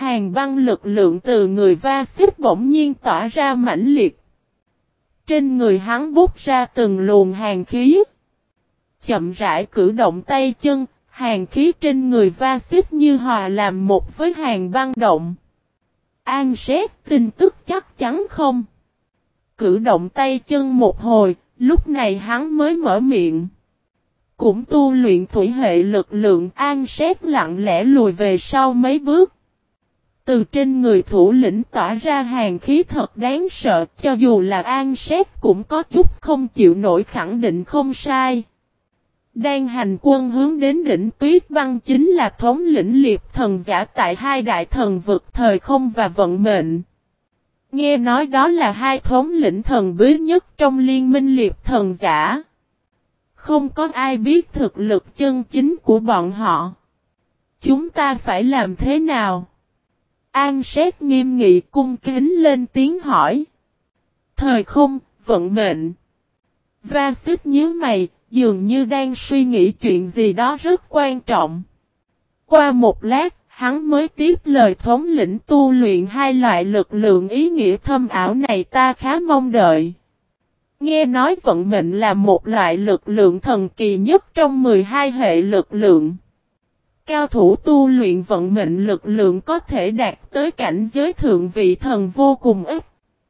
Hàng băng lực lượng từ người Va Xích bỗng nhiên tỏa ra mãnh liệt. Trên người hắn bút ra từng luồng hàn khí. Chậm rãi cử động tay chân, hàn khí trên người Va Xích như hòa làm một với hàng băng động. An Xét tin tức chắc chắn không? Cử động tay chân một hồi, lúc này hắn mới mở miệng. Cũng tu luyện thủy hệ lực lượng. An Xét lặng lẽ lùi về sau mấy bước. Từ trên người thủ lĩnh tỏa ra hàn khí thật đáng sợ, cho dù là An Xét cũng có chút không chịu nổi, khẳng định không sai. Đang hành quân hướng đến đỉnh Tuyết Băng chính là thống lĩnh liệp thần giả tại hai đại thần vực thời không và vận mệnh. Nghe nói đó là hai thống lĩnh thần bí nhất trong liên minh liệp thần giả. Không có ai biết thực lực chân chính của bọn họ. Chúng ta phải làm thế nào? An Xét nghiêm nghị cung kính lên tiếng hỏi. Thời không, vận mệnh. Va Xích nhíu mày, dường như đang suy nghĩ chuyện gì đó rất quan trọng. Qua một lát, hắn mới tiếp lời thống lĩnh tu luyện hai loại lực lượng ý nghĩa thâm ảo này ta khá mong đợi. Nghe nói vận mệnh là một loại lực lượng thần kỳ nhất trong 12 hệ lực lượng. Cao thủ tu luyện vận mệnh lực lượng có thể đạt tới cảnh giới thượng vị thần vô cùng ít.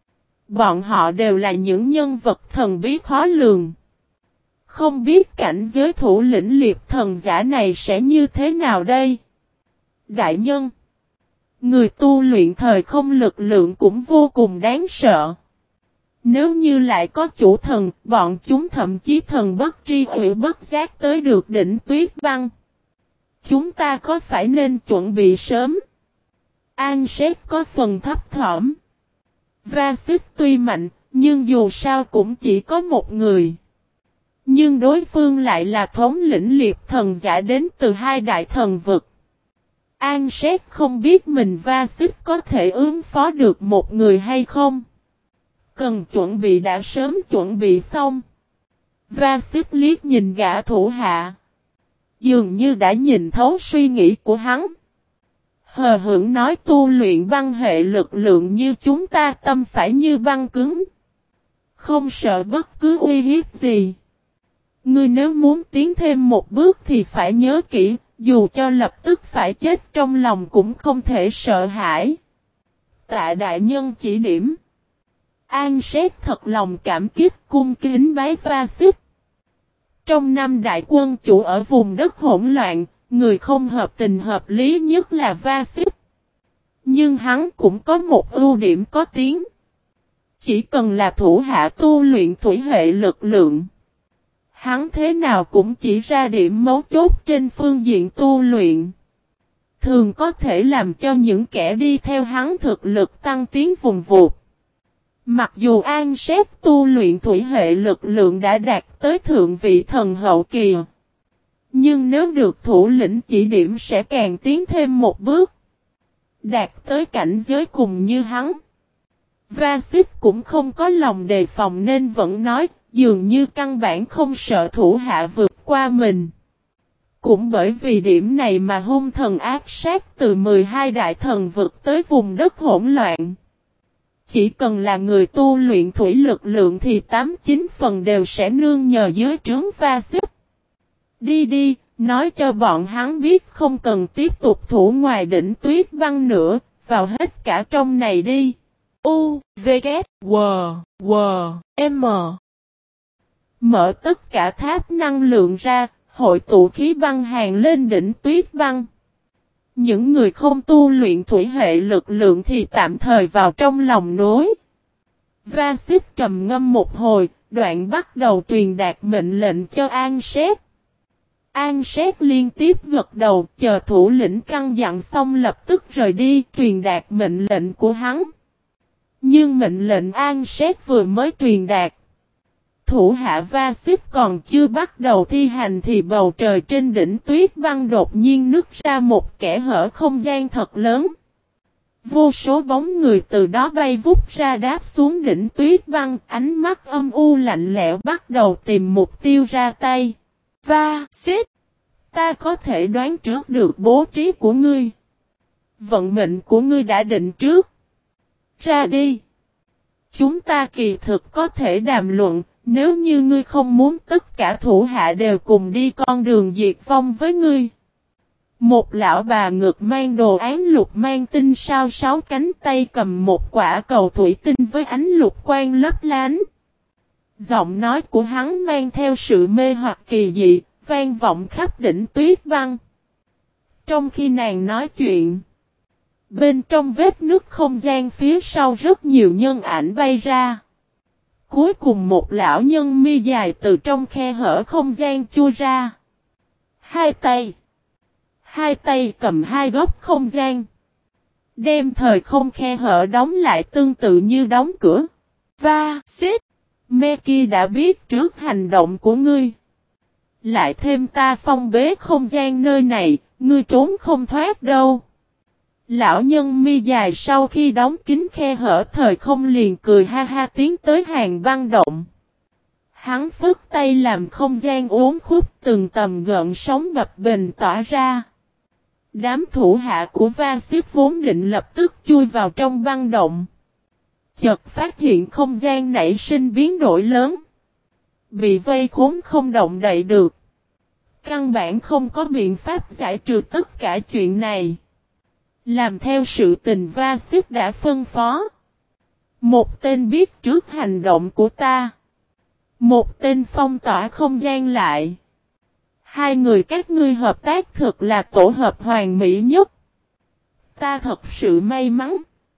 Bọn họ đều là những nhân vật thần bí khó lường. Không biết cảnh giới thủ lĩnh liệp thần giả này sẽ như thế nào đây? Đại nhân, người tu luyện thời không lực lượng cũng vô cùng đáng sợ. Nếu như lại có chủ thần, bọn chúng thậm chí thần bất tri ủy bất giác tới được đỉnh Tuyết Băng. Chúng ta có phải nên chuẩn bị sớm? An Xét có phần thấp thỏm. Va Xích tuy mạnh, nhưng dù sao cũng chỉ có một người. Nhưng đối phương lại là thống lĩnh liệp thần giả đến từ hai đại thần vực. An Xét không biết mình Va Xích có thể ứng phó được một người hay không. Cần chuẩn bị đã sớm chuẩn bị xong. Va Xích liếc nhìn gã thủ hạ. Dường như đã nhìn thấu suy nghĩ của hắn. Hờ hững nói tu luyện băng hệ lực lượng như chúng ta tâm phải như băng cứng. Không sợ bất cứ uy hiếp gì. Ngươi nếu muốn tiến thêm một bước thì phải nhớ kỹ, dù cho lập tức phải chết trong lòng cũng không thể sợ hãi. Tạ đại nhân chỉ điểm. An Xét thật lòng cảm kích cung kính bái Va Xích. Trong năm đại quân chủ ở vùng đất hỗn loạn, người không hợp tình hợp lý nhất là Va Xích. Nhưng hắn cũng có một ưu điểm có tiếng. Chỉ cần là thủ hạ tu luyện thủy hệ lực lượng. Hắn thế nào cũng chỉ ra điểm mấu chốt trên phương diện tu luyện. Thường có thể làm cho những kẻ đi theo hắn thực lực tăng tiến vùng vụt. Mặc dù An Xét tu luyện thủy hệ lực lượng đã đạt tới thượng vị thần hậu kỳ. Nhưng nếu được thủ lĩnh chỉ điểm sẽ càng tiến thêm một bước. Đạt tới cảnh giới cùng như hắn. Va Xích cũng không có lòng đề phòng nên vẫn nói, dường như căn bản không sợ thủ hạ vượt qua mình. Cũng bởi vì điểm này mà hung thần ác sát từ 12 đại thần vực tới vùng đất hỗn loạn. Chỉ cần là người tu luyện thủy lực lượng thì 8-9 phần đều sẽ nương nhờ dưới trướng Va Xích. Đi đi, nói cho bọn hắn biết không cần tiếp tục thủ ngoài đỉnh Tuyết Băng nữa, vào hết cả trong này đi. U, V, K, W, W, M. Mở tất cả tháp năng lượng ra, hội tụ khí băng hàng lên đỉnh Tuyết Băng. Những người không tu luyện thủy hệ lực lượng thì tạm thời vào trong lòng núi. Va Xích trầm ngâm một hồi, đoạn bắt đầu truyền đạt mệnh lệnh cho An Xét. An Xét liên tiếp gật đầu, chờ thủ lĩnh căn dặn xong lập tức rời đi, truyền đạt mệnh lệnh của hắn. Nhưng mệnh lệnh An Xét vừa mới truyền đạt. Thủ hạ Va Xích còn chưa bắt đầu thi hành thì bầu trời trên đỉnh Tuyết Băng đột nhiên nứt ra một kẽ hở không gian thật lớn. Vô số bóng người từ đó bay vút ra đáp xuống đỉnh Tuyết Băng, ánh mắt âm u lạnh lẽo bắt đầu tìm mục tiêu ra tay. Va Xích, ta có thể đoán trước được bố trí của ngươi. Vận mệnh của ngươi đã định trước. Ra đi. Chúng ta kỳ thực có thể đàm luận, nếu như ngươi không muốn tất cả thủ hạ đều cùng đi con đường diệt vong với ngươi. Một lão bà ngực mang đồ án lục mang tinh sao 6 cánh tay cầm một quả cầu thủy tinh với ánh lục quang lấp lánh. Giọng nói của hắn mang theo sự mê hoặc kỳ dị, vang vọng khắp đỉnh tuyết băng. Trong khi nàng nói chuyện, bên trong vết nứt không gian phía sau rất nhiều nhân ảnh bay ra. Cuối cùng một lão nhân mi dài từ trong khe hở không gian chui ra. Hai tay cầm hai góc không gian. Đem thời không khe hở đóng lại tương tự như đóng cửa. Xít. Meki đã biết trước hành động của ngươi. Lại thêm ta phong bế không gian nơi này, ngươi trốn không thoát đâu. Lão nhân mi dài sau khi đóng kín khe hở thời không liền cười ha ha tiến tới hàng băng động. Hắn phất tay làm không gian uốn khúc từng tầm gợn sóng bập bềnh tỏa ra. Đám thủ hạ của Vasip vốn định lập tức chui vào trong băng động. Chợt phát hiện không gian nảy sinh biến đổi lớn. Bị vây khốn không động đậy được. Căn bản không có biện pháp giải trừ tất cả chuyện này. Làm theo sự tình Vasip đã phân phó. Một tên biết trước hành động của ta. Một tên phong tỏa không gian lại. Hai người các ngươi hợp tác thực là tổ hợp hoàn mỹ nhất. Ta thật sự may mắn.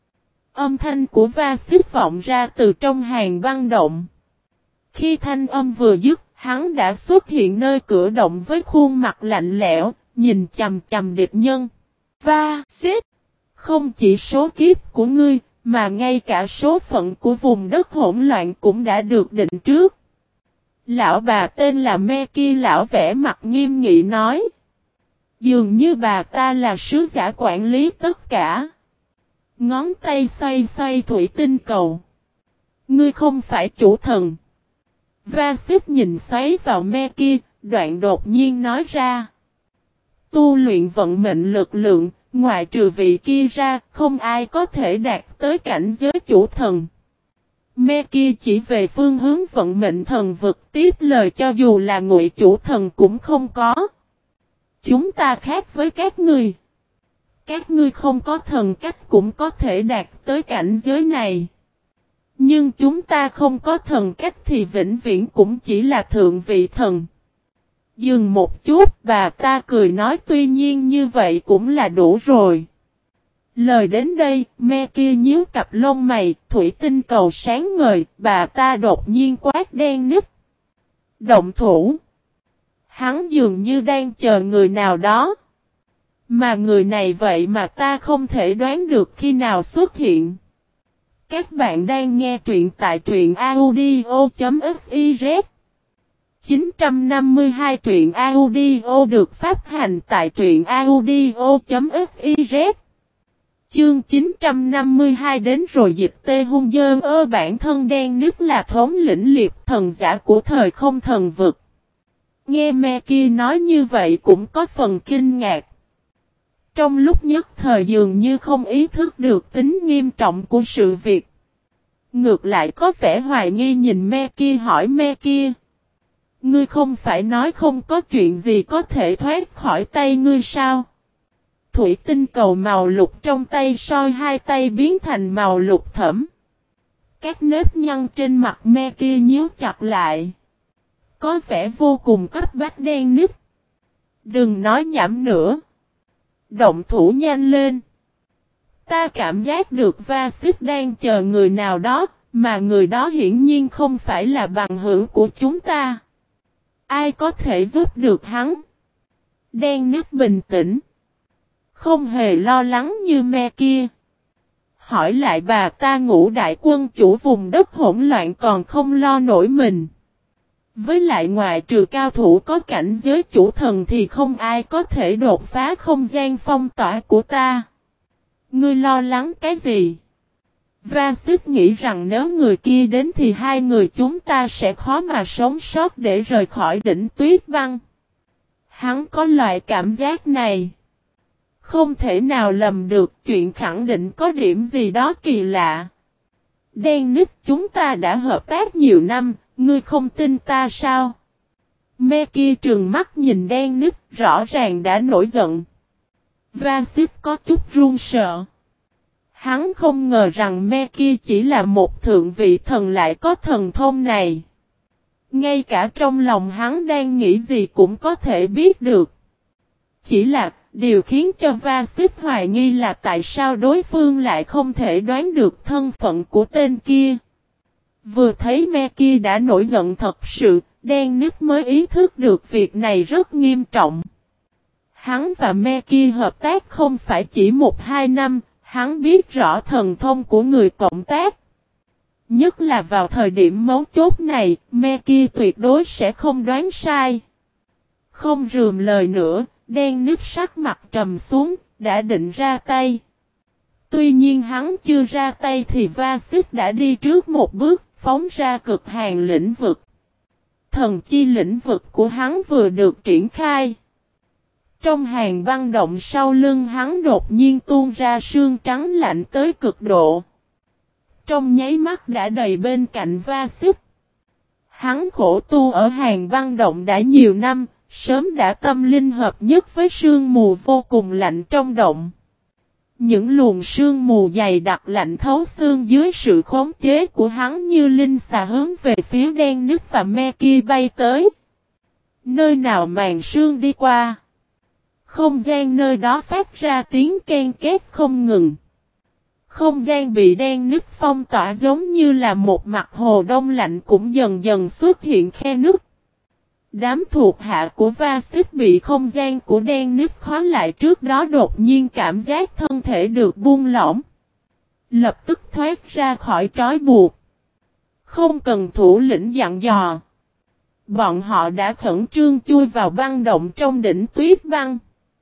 Âm thanh của Vasip vọng ra từ trong hàng băng động. Khi thanh âm vừa dứt, hắn đã xuất hiện nơi cửa động với khuôn mặt lạnh lẽo, nhìn chằm chằm địch nhân. Vasip, không chỉ số kiếp của ngươi, mà ngay cả số phận của vùng đất hỗn loạn cũng đã được định trước. Lão bà tên là Meki lão vẻ mặt nghiêm nghị nói. Dường như bà ta là sứ giả quản lý tất cả. Ngón tay xoay xoay thủy tinh cầu. Ngươi không phải chủ thần. Vasip nhìn xoáy vào Meki, đoạn đột nhiên nói ra. Tu luyện vận mệnh lực lượng, ngoại trừ vị kia ra, không ai có thể đạt tới cảnh giới chủ thần. Meki chỉ về phương hướng vận mệnh thần vực tiếp lời cho dù là ngụy chủ thần cũng không có. Chúng ta khác với các ngươi. Các ngươi không có thần cách cũng có thể đạt tới cảnh giới này. Nhưng chúng ta không có thần cách thì vĩnh viễn cũng chỉ là thượng vị thần. Dừng một chút, bà ta cười nói tuy nhiên như vậy cũng là đủ rồi. Lời đến đây, Meki nhíu cặp lông mày, thủy tinh cầu sáng ngời, bà ta đột nhiên quát đen nít. Động thủ. Hắn dường như đang chờ người nào đó. Mà người này vậy mà ta không thể đoán được khi nào xuất hiện. Các bạn đang nghe truyện tại truyện audio.fiz 952 truyện audio được phát hành tại truyện audio.fiz. Chương 952 đến rồi dịch tê hung dơn bản thân đen nứt là thống lĩnh liệp thần giả của thời không thần vực. Nghe Meki nói như vậy cũng có phần kinh ngạc. Trong lúc nhất thời dường như không ý thức được tính nghiêm trọng của sự việc. Ngược lại có vẻ hoài nghi nhìn Meki hỏi Meki. Ngươi không phải nói không có chuyện gì có thể thoát khỏi tay ngươi sao? Thủy tinh cầu màu lục trong tay soi hai tay biến thành màu lục thẫm. Các nếp nhăn trên mặt Meki nhíu chặt lại. Có vẻ vô cùng cấp bách đen nứt. Đừng nói nhảm nữa. Động thủ nhanh lên. Ta cảm giác được Vasip đang chờ người nào đó, mà người đó hiển nhiên không phải là bằng hữu của chúng ta. Ai có thể giúp được hắn? Đen nứt bình tĩnh. Không hề lo lắng như Meki. Hỏi lại bà ta ngũ đại quân chủ vùng đất hỗn loạn còn không lo nổi mình. Với lại ngoại trừ cao thủ có cảnh giới chủ thần thì không ai có thể đột phá không gian phong tỏa của ta. Ngươi lo lắng cái gì? Vasip nghĩ rằng nếu người kia đến thì hai người chúng ta sẽ khó mà sống sót để rời khỏi đỉnh tuyết băng. Hắn có loại cảm giác này. Không thể nào lầm được, chuyện khẳng định có điểm gì đó kỳ lạ. Đen nít, chúng ta đã hợp tác nhiều năm, ngươi không tin ta sao? Me kia trừng mắt nhìn đen nít, rõ ràng đã nổi giận. Vasit có chút run sợ. Hắn không ngờ rằng me kia chỉ là một thượng vị thần lại có thần thông này. Ngay cả trong lòng hắn đang nghĩ gì cũng có thể biết được. Chỉ là, điều khiến cho Vasit hoài nghi là tại sao đối phương lại không thể đoán được thân phận của tên kia. Vừa thấy me kia đã nổi giận thật sự, đen nít mới ý thức được việc này rất nghiêm trọng. Hắn và me kia hợp tác không phải chỉ 1-2 năm, hắn biết rõ thần thông của người cộng tác. Nhất là vào thời điểm mấu chốt này, me kia tuyệt đối sẽ không đoán sai. Không rườm lời nữa, đen nít sắc mặt trầm xuống, đã định ra tay. Tuy nhiên hắn chưa ra tay thì Vasit đã đi trước một bước, phóng ra cực hạn lĩnh vực. Thần chi lĩnh vực của hắn vừa được triển khai. Trong hàng băng động sau lưng hắn đột nhiên tuôn ra sương trắng lạnh tới cực độ. Trong nháy mắt đã đầy bên cạnh Vasit. Hắn khổ tu ở hàng băng động đã nhiều năm, sớm đã tâm linh hợp nhất với sương mù vô cùng lạnh trong động. Những luồng sương mù dày đặc lạnh thấu xương dưới sự khống chế của hắn như linh xà hướng về phía đen nít và me kia bay tới. Nơi nào màn sương đi qua, không gian nơi đó phát ra tiếng ken két không ngừng. Không gian bị đen nít phong tỏa giống như là một mặt hồ đông lạnh cũng dần dần xuất hiện khe nứt. Đám thuộc hạ của Vasit bị không gian của đen nít khóa lại trước đó đột nhiên cảm giác thân thể được buông lỏng. Lập tức thoát ra khỏi trói buộc. Không cần thủ lĩnh dặn dò. Bọn họ đã khẩn trương chui vào băng động trong đỉnh tuyết băng.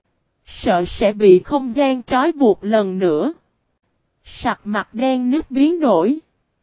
Sợ sẽ bị không gian trói buộc lần nữa. Sặc mặt đen nít biến đổi.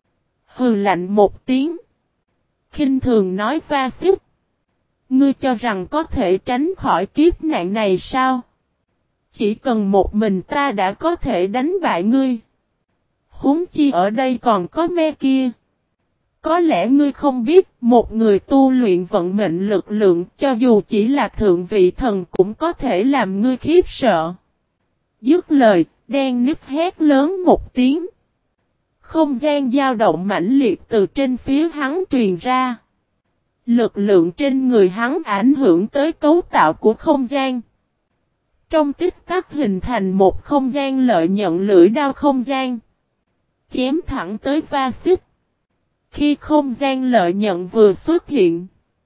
Hừ lạnh một tiếng. Khinh thường nói Vasit. Ngươi cho rằng có thể tránh khỏi kiếp nạn này sao? Chỉ cần một mình ta đã có thể đánh bại ngươi. Huống chi ở đây còn có me kia. Có lẽ ngươi không biết, một người tu luyện vận mệnh lực lượng cho dù chỉ là thượng vị thần cũng có thể làm ngươi khiếp sợ. Dứt lời, đen nít hét lớn một tiếng. Không gian dao động mãnh liệt từ trên phía hắn truyền ra. Lực lượng trên người hắn ảnh hưởng tới cấu tạo của không gian. Trong tích tắc hình thành một không gian lợi nhận lưỡi đao không gian. Chém thẳng tới Vasit. Khi không gian lợi nhận vừa xuất hiện,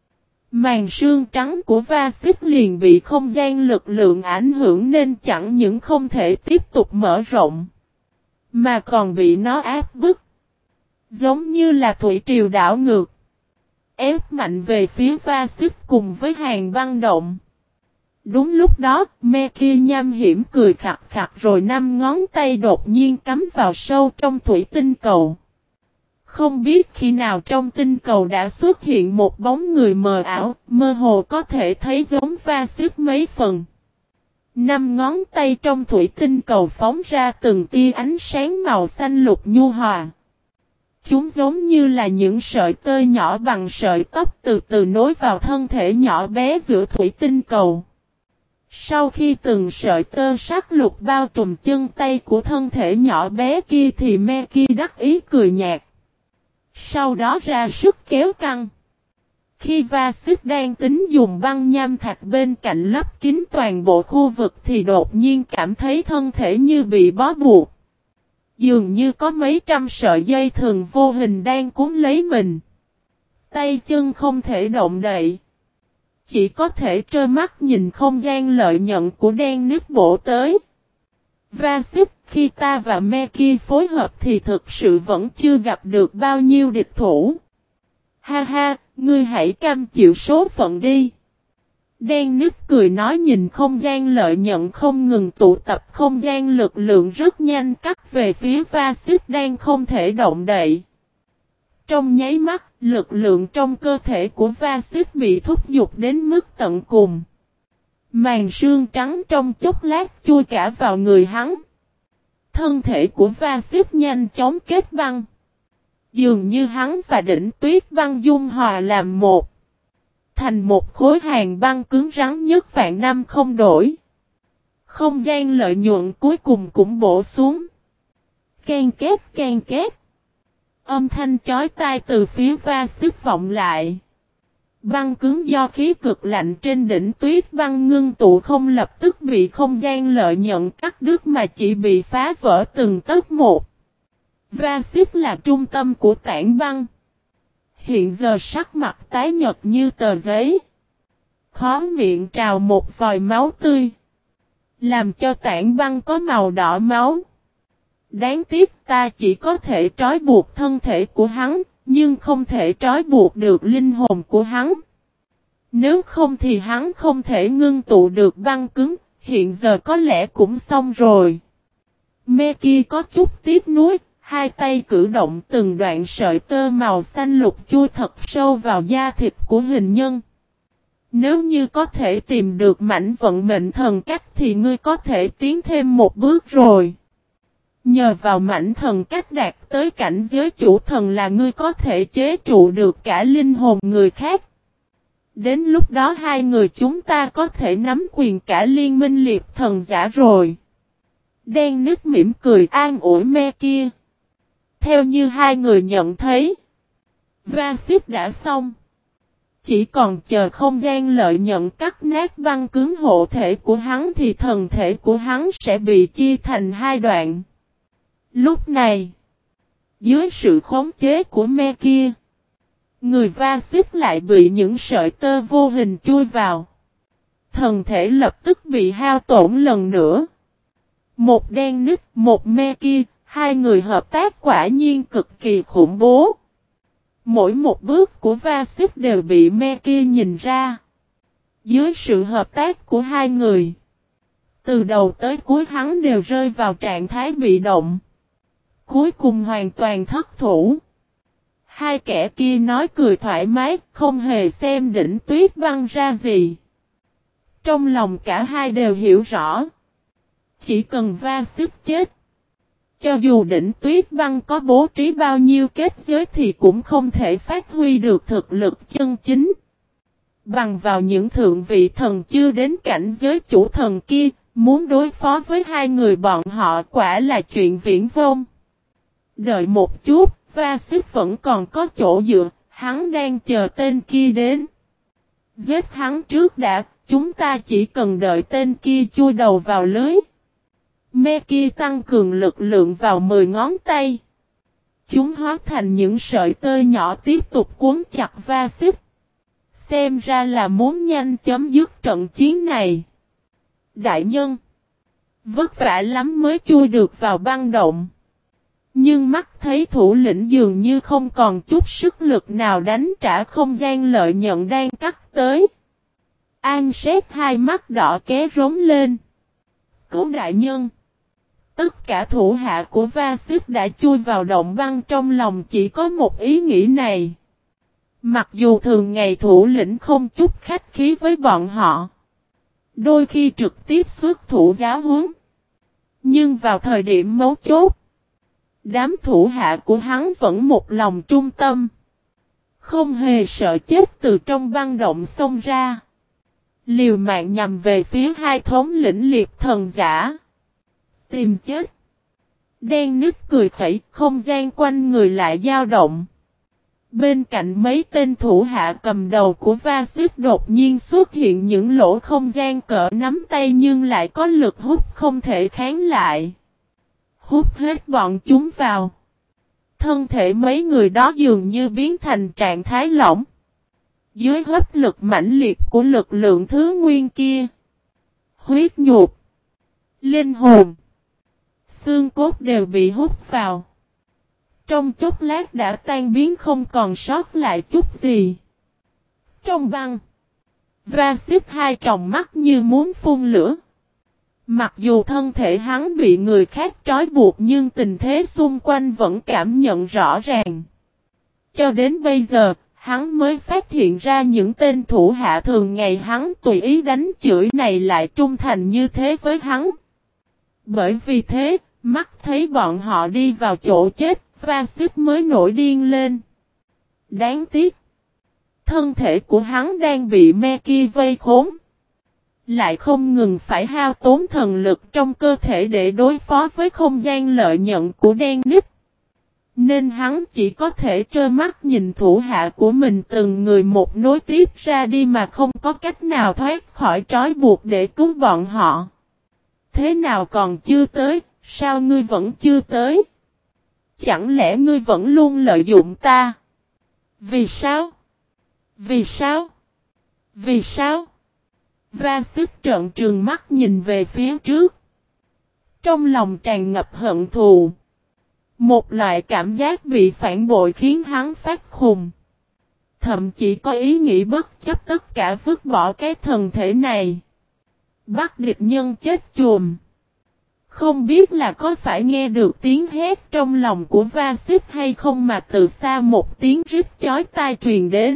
màn sương trắng của Vasit liền bị không gian lực lượng ảnh hưởng nên chẳng những không thể tiếp tục mở rộng, mà còn bị nó áp bức. Giống như là thủy triều đảo ngược. Ép mạnh về phía Vasit cùng với hàng băng động. Đúng lúc đó, me kia nham hiểm cười khặt khặt rồi 5 ngón tay đột nhiên cắm vào sâu trong thủy tinh cầu. Không biết khi nào trong tinh cầu đã xuất hiện một bóng người mờ ảo, mơ hồ có thể thấy giống Vasit mấy phần. 5 ngón tay trong thủy tinh cầu phóng ra từng tia ánh sáng màu xanh lục nhu hòa. Chúng giống như là những sợi tơ nhỏ bằng sợi tóc từ từ nối vào thân thể nhỏ bé giữa thủy tinh cầu. Sau khi từng sợi tơ sắc lục bao trùm chân tay của thân thể nhỏ bé kia thì me kia đắc ý cười nhạt. Sau đó ra sức kéo căng. Khi Vasit đang tính dùng băng nham thạch bên cạnh lấp kín toàn bộ khu vực thì đột nhiên cảm thấy thân thể như bị bó buộc. Dường như có mấy trăm sợi dây thừng vô hình đang cuốn lấy mình. Tay chân không thể động đậy. Chỉ có thể trơ mắt nhìn không gian lợi nhận của đen nít bổ tới. Vasit, khi ta và me kia phối hợp thì thực sự vẫn chưa gặp được bao nhiêu địch thủ. Ha ha, ngươi hãy cam chịu số phận đi. Đen nít cười nói nhìn không gian lợi nhận không ngừng tụ tập không gian lực lượng rất nhanh cắt về phía Vasit đang không thể động đậy. Trong nháy mắt, lực lượng trong cơ thể của Vasit bị thúc giục đến mức tận cùng. Màn sương trắng trong chốc lát chui cả vào người hắn. Thân thể của Va-xích nhanh chóng kết băng. Dường như hắn và đỉnh tuyết băng dung hòa làm một. Thành một khối hàng băng cứng rắn nhất vạn năm không đổi. Không gian lợi nhuận cuối cùng cũng bổ xuống. Ken két ken két. Âm thanh chói tai từ phía Va-xích vọng lại. Băng cứng do khí cực lạnh trên đỉnh tuyết băng ngưng tụ không lập tức bị không gian lợi nhận cắt đứt mà chỉ bị phá vỡ từng tấc một. Va-xích là trung tâm của tảng băng. Hiện giờ sắc mặt tái nhợt như tờ giấy. Khóe miệng trào một vòi máu tươi. Làm cho tảng băng có màu đỏ máu. Đáng tiếc ta chỉ có thể trói buộc thân thể của hắn, nhưng không thể trói buộc được linh hồn của hắn. Nếu không thì hắn không thể ngưng tụ được băng cứng, hiện giờ có lẽ cũng xong rồi. Me kia có chút tiếc nuối, hai tay cử động từng đoạn sợi tơ màu xanh lục chui thật sâu vào da thịt của hình nhân. Nếu như có thể tìm được mảnh vận mệnh thần cách thì ngươi có thể tiến thêm một bước rồi. Nhờ vào mảnh thần cách đạt tới cảnh giới chủ thần là ngươi có thể chế trụ được cả linh hồn người khác. Đến lúc đó hai người chúng ta có thể nắm quyền cả liên minh liệt thần giả rồi. Đen nứt mỉm cười an ủi Me kia. Theo như hai người nhận thấy, Va-xích đã xong. Chỉ còn chờ không gian lợi nhận cắt nát băng cứng hộ thể của hắn thì thần thể của hắn sẽ bị chia thành hai đoạn. Lúc này, dưới sự khống chế của Me kia, người Va-xích lại bị những sợi tơ vô hình chui vào. Thần thể lập tức bị hao tổn lần nữa. Một đen nứt, một Me kia, hai người hợp tác quả nhiên cực kỳ khủng bố. Mỗi một bước của Va-xích đều bị Me kia nhìn ra. Dưới sự hợp tác của hai người, từ đầu tới cuối hắn đều rơi vào trạng thái bị động. Cuối cùng hoàn toàn thất thủ. Hai kẻ kia nói cười thoải mái, không hề xem đỉnh tuyết băng ra gì. Trong lòng cả hai đều hiểu rõ. Chỉ cần Va-xích chết. Cho dù đỉnh tuyết băng có bố trí bao nhiêu kết giới thì cũng không thể phát huy được thực lực chân chính. Bằng vào những thượng vị thần chưa đến cảnh giới chủ thần kia, muốn đối phó với hai người bọn họ quả là chuyện viển vông. Đợi một chút, Va-xích vẫn còn có chỗ dựa, hắn đang chờ tên kia đến. Giết hắn trước đã, chúng ta chỉ cần đợi tên kia chui đầu vào lưới. Me kia tăng cường lực lượng vào 10 ngón tay. Chúng hóa thành những sợi tơ nhỏ tiếp tục cuốn chặt Va-xích. Xem ra là muốn nhanh chấm dứt trận chiến này. Đại nhân, vất vả lắm mới chui được vào băng động. Nhưng mắt thấy thủ lĩnh dường như không còn chút sức lực nào đánh trả không gian lợi nhận đang cắt tới. An Xét hai mắt đỏ ké rống lên. Cứu đại nhân. Tất cả thủ hạ của Va-xích đã chui vào động băng, trong lòng chỉ có một ý nghĩ này. Mặc dù thường ngày thủ lĩnh không chút khách khí với bọn họ. Đôi khi trực tiếp xuất thủ giáo huấn. Nhưng vào thời điểm mấu chốt, đám thủ hạ của hắn vẫn một lòng trung tâm. Không hề sợ chết từ trong băng động xông ra. Liều mạng nhằm về phía hai thống lĩnh liệt thần giả. Tìm chết. Đen nứt cười khẩy, không gian quanh người lại dao động. Bên cạnh mấy tên thủ hạ cầm đầu của Va-xích đột nhiên xuất hiện những lỗ không gian cỡ nắm tay nhưng lại có lực hút không thể kháng lại. Hút hết bọn chúng vào. Thân thể mấy người đó dường như biến thành trạng thái lỏng. Dưới hấp lực mãnh liệt của lực lượng thứ nguyên kia, huyết nhục, linh hồn, xương cốt đều bị hút vào. Trong chốc lát đã tan biến không còn sót lại chút gì. Trong băng, Va-xích hai tròng mắt như muốn phun lửa. Mặc dù thân thể hắn bị người khác trói buộc nhưng tình thế xung quanh vẫn cảm nhận rõ ràng. Cho đến bây giờ, hắn mới phát hiện ra những tên thủ hạ thường ngày hắn tùy ý đánh chửi này lại trung thành như thế với hắn. Bởi vì thế, mắt thấy bọn họ đi vào chỗ chết, Vasit mới nổi điên lên. Đáng tiếc, thân thể của hắn đang bị Meki vây khốn. Lại không ngừng phải hao tốn thần lực trong cơ thể để đối phó với không gian lợi nhận của đen nít. Nên hắn chỉ có thể trơ mắt nhìn thủ hạ của mình từng người một nối tiếp ra đi mà không có cách nào thoát khỏi trói buộc để cứu bọn họ. Thế nào còn chưa tới, sao ngươi vẫn chưa tới? Chẳng lẽ ngươi vẫn luôn lợi dụng ta? Vì sao? Vì sao? Vì sao? Vasit trợn trừng mắt nhìn về phía trước. Trong lòng tràn ngập hận thù. Một loại cảm giác bị phản bội khiến hắn phát khùng. Thậm chí có ý nghĩ bất chấp tất cả vứt bỏ cái thân thể này. Bắt địch nhân chết chùm. Không biết là có phải nghe được tiếng hét trong lòng của Vasit hay không mà từ xa một tiếng rít chói tai truyền đến.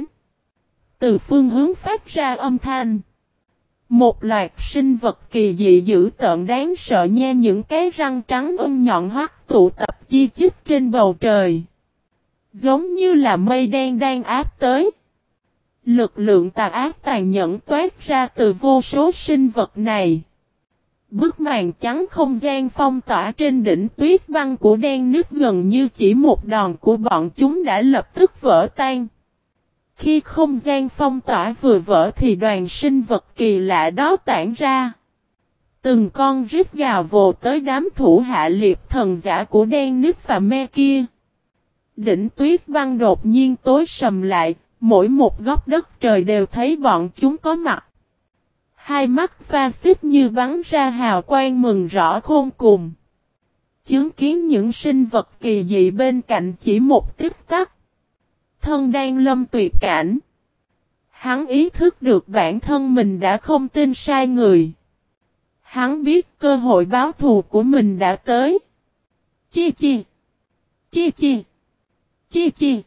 Từ phương hướng phát ra âm thanh. Một loạt sinh vật kỳ dị dữ tợn đáng sợ nha, những cái răng trắng nhọn hoắt tụ tập chi chít trên bầu trời. Giống như là mây đen đang áp tới. Lực lượng tà ác tàn nhẫn toát ra từ vô số sinh vật này. Bức màn trắng không gian phong tỏa trên đỉnh tuyết băng của đen nứt gần như chỉ một đòn của bọn chúng đã lập tức vỡ tan. Khi không gian phong tỏa vừa vỡ thì đoàn sinh vật kỳ lạ đó tản ra. Từng con rít gào vồ tới đám thủ hạ liệp thần giả của đen nứt và me kia. Đỉnh tuyết băng đột nhiên tối sầm lại, mỗi một góc đất trời đều thấy bọn chúng có mặt. Hai mắt Vasit như bắn ra hào quang mừng rõ khôn cùng. Chứng kiến những sinh vật kỳ dị bên cạnh chỉ một tích tắc. Thân đang lâm tuyệt cảnh. Hắn ý thức được bản thân mình đã không tin sai người. Hắn biết cơ hội báo thù của mình đã tới. Chi chi. Chi chi. Chi chi.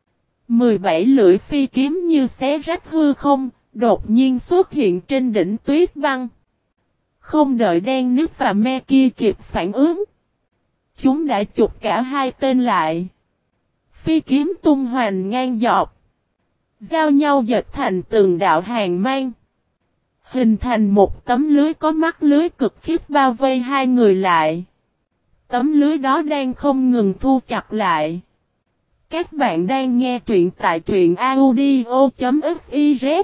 17 lưỡi phi kiếm như xé rách hư không, đột nhiên xuất hiện trên đỉnh tuyết băng. Không đợi đen nước và me kia kịp phản ứng. Chúng đã chụp cả hai tên lại. Phi kiếm tung hoành ngang dọc. Giao nhau dệt thành từng đạo hàng mang. Hình thành một tấm lưới có mắt lưới cực khiếp bao vây hai người lại. Tấm lưới đó đang không ngừng thu chặt lại. Các bạn đang nghe truyện tại truyện audio.fiz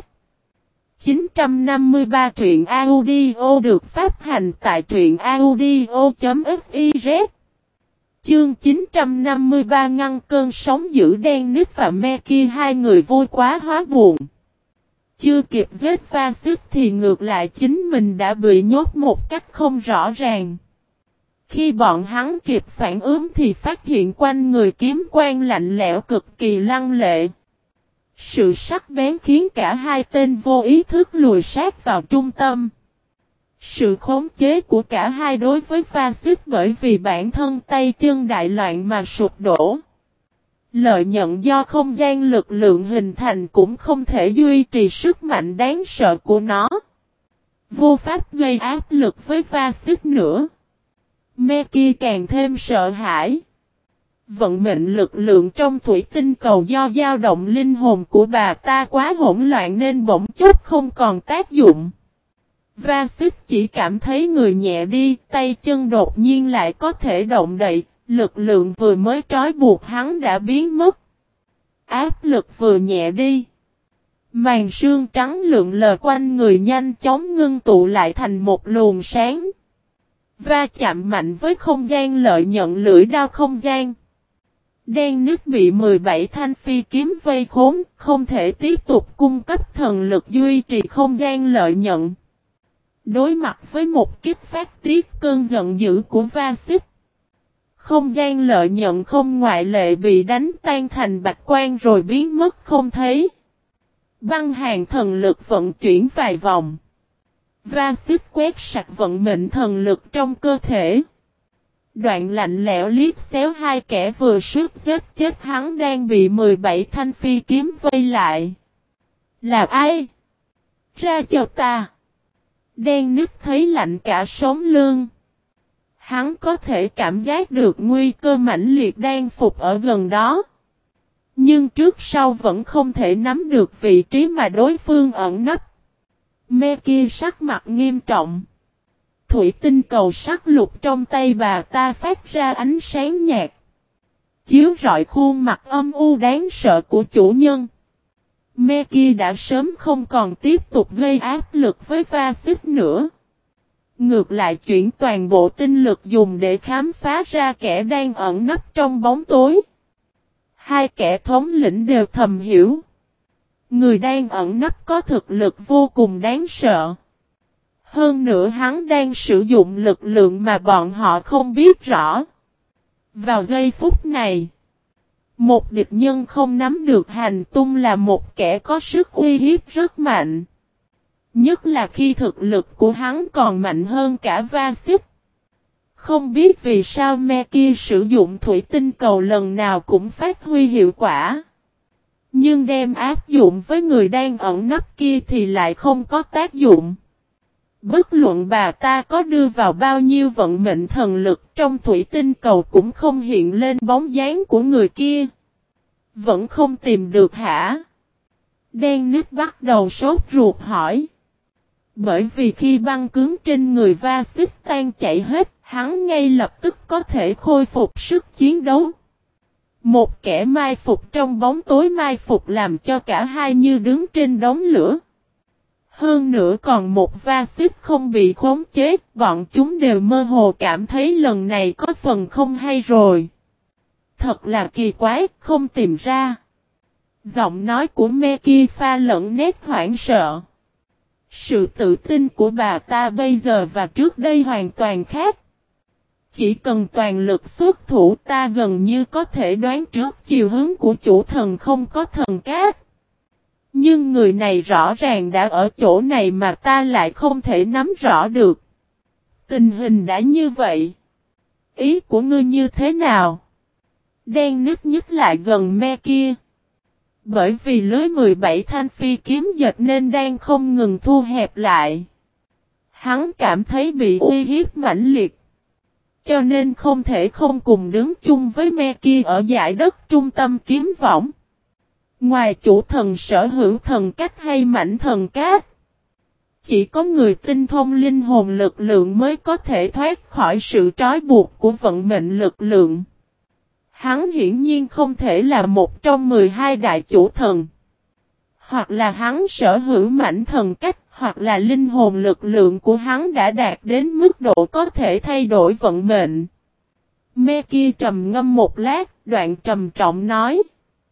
953 truyện audio được phát hành tại truyện audio.fiz. Chương 953 ngăn cơn sóng dữ đen nít và me kia, hai người vui quá hóa buồn. Chưa kịp giết Vasit thì ngược lại chính mình đã bị nhốt một cách không rõ ràng. Khi bọn hắn kịp phản ứng thì phát hiện quanh người kiếm quang lạnh lẽo cực kỳ lăng lệ. Sự sắc bén khiến cả hai tên vô ý thức lùi sát vào trung tâm. Sự khống chế của cả hai đối với Vasit bởi vì bản thân tay chân đại loạn mà sụp đổ. Lợi nhận do không gian lực lượng hình thành cũng không thể duy trì sức mạnh đáng sợ của nó. Vô pháp gây áp lực với Vasit nữa. Me kia càng thêm sợ hãi. Vận mệnh lực lượng trong thủy tinh cầu do dao động linh hồn của bà ta quá hỗn loạn nên bỗng chốc không còn tác dụng. Vasit chỉ cảm thấy người nhẹ đi, tay chân đột nhiên lại có thể động đậy, lực lượng vừa mới trói buộc hắn đã biến mất. Áp lực vừa nhẹ đi. Màn sương trắng lượn lờ quanh người nhanh chóng ngưng tụ lại thành một luồng sáng. Va chạm mạnh với không gian lợi nhận lưỡi đao không gian. Đen nứt bị 17 thanh phi kiếm vây khốn, không thể tiếp tục cung cấp thần lực duy trì không gian lợi nhận. Đối mặt với một kích phát tiết cơn giận dữ của Vasit. Không gian lợi nhận không ngoại lệ bị đánh tan thành bạch quang rồi biến mất không thấy. Băng hàng thần lực vận chuyển vài vòng. Vasit quét sạch vận mệnh thần lực trong cơ thể. Đoạn lạnh lẽo liếc xéo hai kẻ vừa suýt giết chết hắn đang bị 17 thanh phi kiếm vây lại. Là ai? Ra cho ta. Đen nứt thấy lạnh cả sống lưng. Hắn có thể cảm giác được nguy cơ mãnh liệt đang phục ở gần đó. Nhưng trước sau vẫn không thể nắm được vị trí mà đối phương ẩn nấp. Me kia sắc mặt nghiêm trọng. Thủy tinh cầu sắc lục trong tay bà ta phát ra ánh sáng nhạt. Chiếu rọi khuôn mặt âm u đáng sợ của chủ nhân. Me kia đã sớm không còn tiếp tục gây áp lực với va xích nữa. Ngược lại chuyển toàn bộ tinh lực dùng để khám phá ra kẻ đang ẩn nấp trong bóng tối. Hai kẻ thống lĩnh đều thầm hiểu. Người đang ẩn nấp có thực lực vô cùng đáng sợ. Hơn nữa hắn đang sử dụng lực lượng mà bọn họ không biết rõ. Vào giây phút này, một địch nhân không nắm được hành tung là một kẻ có sức uy hiếp rất mạnh. Nhất là khi thực lực của hắn còn mạnh hơn cả Va Xích. Không biết vì sao me kia sử dụng thủy tinh cầu lần nào cũng phát huy hiệu quả. Nhưng đem áp dụng với người đang ẩn nấp kia thì lại không có tác dụng. Bất luận bà ta có đưa vào bao nhiêu vận mệnh thần lực trong thủy tinh cầu cũng không hiện lên bóng dáng của người kia. Vẫn không tìm được hả? Đen nứt bắt đầu sốt ruột hỏi. Bởi vì khi băng cứng trên người Va Xích tan chảy hết, hắn ngay lập tức có thể khôi phục sức chiến đấu. Một kẻ mai phục trong bóng tối mai phục làm cho cả hai như đứng trên đống lửa. Hơn nữa còn một Va Xích không bị khống chế, bọn chúng đều mơ hồ cảm thấy lần này có phần không hay rồi. Thật là kỳ quái, không tìm ra. Giọng nói của me kia pha lẫn nét hoảng sợ. Sự tự tin của bà ta bây giờ và trước đây hoàn toàn khác. Chỉ cần toàn lực xuất thủ ta gần như có thể đoán trước chiều hướng của chủ thần không có thần cát. Nhưng người này rõ ràng đã ở chỗ này mà ta lại không thể nắm rõ được. Tình hình đã như vậy. Ý của ngươi như thế nào? Đen nứt nhích lại gần me kia. Bởi vì lưới 17 thanh phi kiếm dệt nên đang không ngừng thu hẹp lại. Hắn cảm thấy bị uy hiếp mãnh liệt. Cho nên không thể không cùng đứng chung với me kia ở dải đất trung tâm kiếm võng. Ngoài chủ thần sở hữu thần cách hay mảnh thần cát, chỉ có người tinh thông linh hồn lực lượng mới có thể thoát khỏi sự trói buộc của vận mệnh lực lượng. Hắn hiển nhiên không thể là một trong 12 đại chủ thần. Hoặc là hắn sở hữu mảnh thần cách, hoặc là linh hồn lực lượng của hắn đã đạt đến mức độ có thể thay đổi vận mệnh. Me kia trầm ngâm một lát, đoạn trầm trọng nói.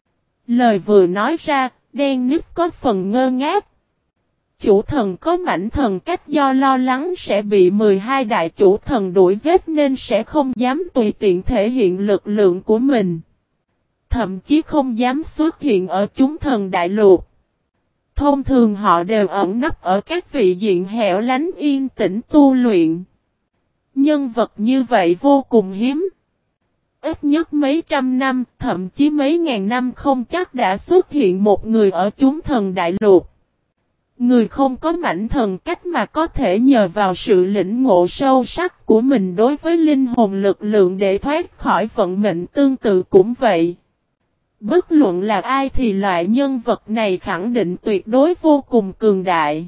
Lời vừa nói ra, đen nứt có phần ngơ ngác. Chủ thần có mảnh thần cách do lo lắng sẽ bị 12 đại chủ thần đuổi giết nên sẽ không dám tùy tiện thể hiện lực lượng của mình. Thậm chí không dám xuất hiện ở chúng thần đại lục. Thông thường họ đều ẩn nấp ở các vị diện hẻo lánh yên tĩnh tu luyện. Nhân vật như vậy vô cùng hiếm. Ít nhất mấy trăm năm, thậm chí mấy ngàn năm không chắc đã xuất hiện một người ở chúng thần đại lục. Người không có mảnh thần cách mà có thể nhờ vào sự lĩnh ngộ sâu sắc của mình đối với linh hồn lực lượng để thoát khỏi vận mệnh tương tự cũng vậy. Bất luận là ai thì loại nhân vật này khẳng định tuyệt đối vô cùng cường đại.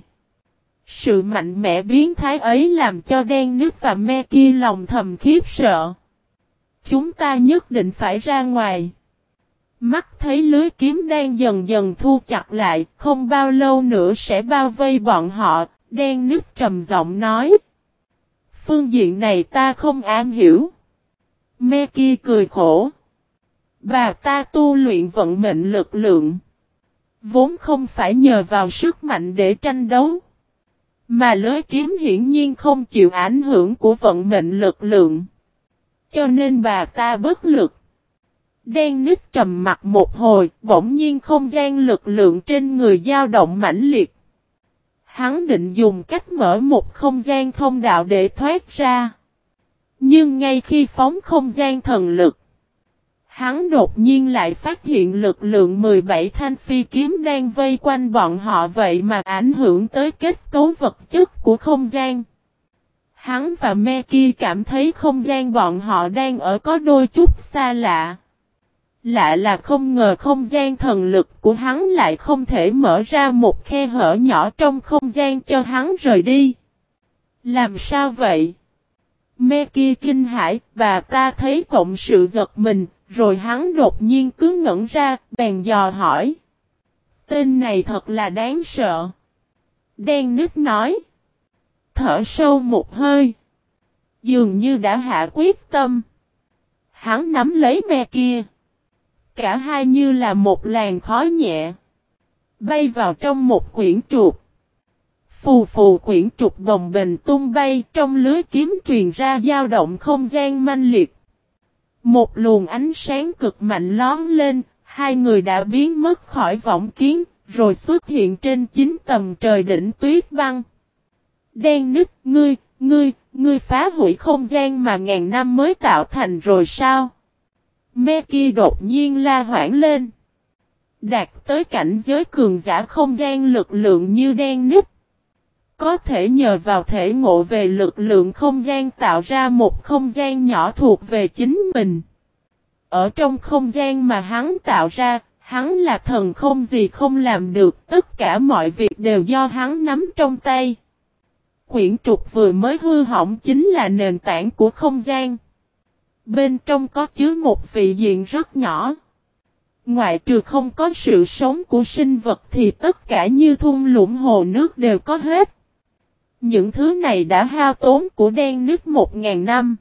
Sự mạnh mẽ biến thái ấy làm cho đen nứt và me kia lòng thầm khiếp sợ. Chúng ta nhất định phải ra ngoài. Mắt thấy lưới kiếm đang dần dần thu chặt lại, không bao lâu nữa sẽ bao vây bọn họ, đen nứt trầm giọng nói. Phương diện này ta không am hiểu. Me kia cười khổ. Bà ta tu luyện vận mệnh lực lượng. Vốn không phải nhờ vào sức mạnh để tranh đấu. Mà lưới kiếm hiển nhiên không chịu ảnh hưởng của vận mệnh lực lượng. Cho nên bà ta bất lực. Đen nứt trầm mặt một hồi, bỗng nhiên không gian lực lượng trên người dao động mãnh liệt. Hắn định dùng cách mở một không gian thông đạo để thoát ra. Nhưng ngay khi phóng không gian thần lực, hắn đột nhiên lại phát hiện lực lượng 17 thanh phi kiếm đang vây quanh bọn họ vậy mà ảnh hưởng tới kết cấu vật chất của không gian. Hắn và Meki cảm thấy không gian bọn họ đang ở có đôi chút xa lạ. Lạ là không ngờ không gian thần lực của hắn lại không thể mở ra một khe hở nhỏ trong không gian cho hắn rời đi. Làm sao vậy? Meki kinh hãi, bà ta thấy cộng sự giật mình, rồi hắn đột nhiên cứ ngẩn ra, bèn dò hỏi. Tên này thật là đáng sợ. Đen nít nói. Thở sâu một hơi. Dường như đã hạ quyết tâm. Hắn nắm lấy Meki. Cả hai như là một làn khói nhẹ. Bay vào trong một quyển trục. Phù phù quyển trục bồng bềnh tung bay trong lưới kiếm truyền ra dao động không gian manh liệt. Một luồng ánh sáng cực mạnh lóm lên, hai người đã biến mất khỏi võng kiến, rồi xuất hiện trên chính tầng trời đỉnh tuyết băng. Đen nít, ngươi phá hủy không gian mà ngàn năm mới tạo thành rồi sao? Meki đột nhiên la hoảng lên. Đạt tới cảnh giới cường giả không gian lực lượng như đen nít. Có thể nhờ vào thể ngộ về lực lượng không gian tạo ra một không gian nhỏ thuộc về chính mình. Ở trong không gian mà hắn tạo ra, hắn là thần không gì không làm được, tất cả mọi việc đều do hắn nắm trong tay. Quyển trục vừa mới hư hỏng chính là nền tảng của không gian. Bên trong có chứa một vị diện rất nhỏ. Ngoại trừ không có sự sống của sinh vật thì tất cả như thung lũng hồ nước đều có hết. Những thứ này đã hao tốn của đen nít 1000 năm.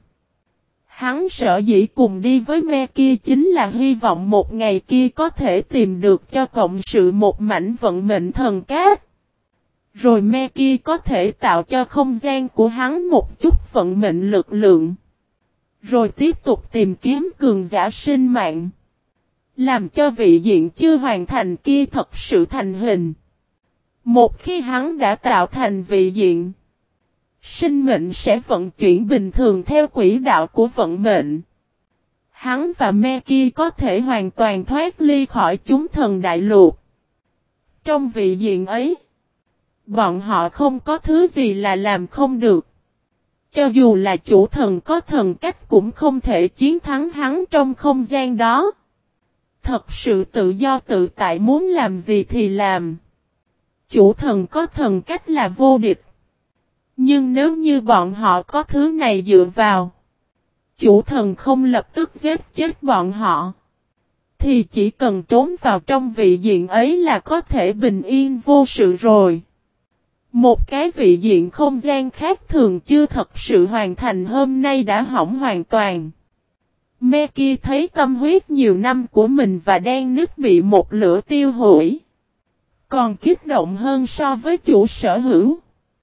Hắn sợ dĩ cùng đi với me kia chính là hy vọng một ngày kia có thể tìm được cho cộng sự một mảnh vận mệnh thần cát. Rồi me kia có thể tạo cho không gian của hắn một chút vận mệnh lực lượng. Rồi tiếp tục tìm kiếm cường giả sinh mạng. Làm cho vị diện chưa hoàn thành kia thật sự thành hình. Một khi hắn đã tạo thành vị diện, sinh mệnh sẽ vận chuyển bình thường theo quỹ đạo của vận mệnh. Hắn và Meki có thể hoàn toàn thoát ly khỏi chúng thần đại lục. Trong vị diện ấy, bọn họ không có thứ gì là làm không được. Cho dù là chủ thần có thần cách cũng không thể chiến thắng hắn trong không gian đó. Thật sự tự do tự tại muốn làm gì thì làm. Chủ thần có thần cách là vô địch. Nhưng nếu như bọn họ có thứ này dựa vào, chủ thần không lập tức giết chết bọn họ, thì chỉ cần trốn vào trong vị diện ấy là có thể bình yên vô sự rồi. Một cái vị diện không gian khác thường chưa thật sự hoàn thành hôm nay đã hỏng hoàn toàn. Meki thấy tâm huyết nhiều năm của mình và đen nít bị một lửa tiêu hủy. Còn kích động hơn so với chủ sở hữu.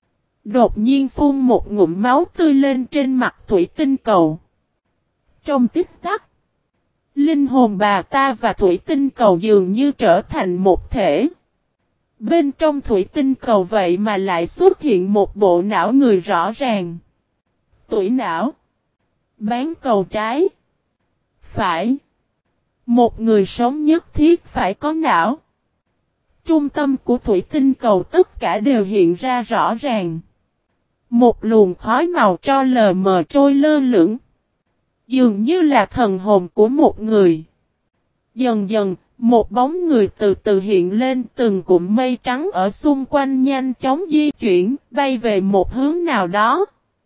Đột nhiên phun một ngụm máu tươi lên trên mặt thủy tinh cầu. Trong tích tắc, linh hồn bà ta và thủy tinh cầu dường như trở thành một thể. Bên trong thủy tinh cầu vậy mà lại xuất hiện một bộ não người rõ ràng. Tuổi não. Bán cầu trái. Phải. Một người sống nhất thiết phải có não. Trung tâm của thủy tinh cầu tất cả đều hiện ra rõ ràng. Một luồng khói màu tro lờ mờ trôi lơ lửng. Dường như là thần hồn của một người. Dần dần, một bóng người từ từ hiện lên, từng cụm mây trắng ở xung quanh nhanh chóng di chuyển, bay về một hướng nào đó.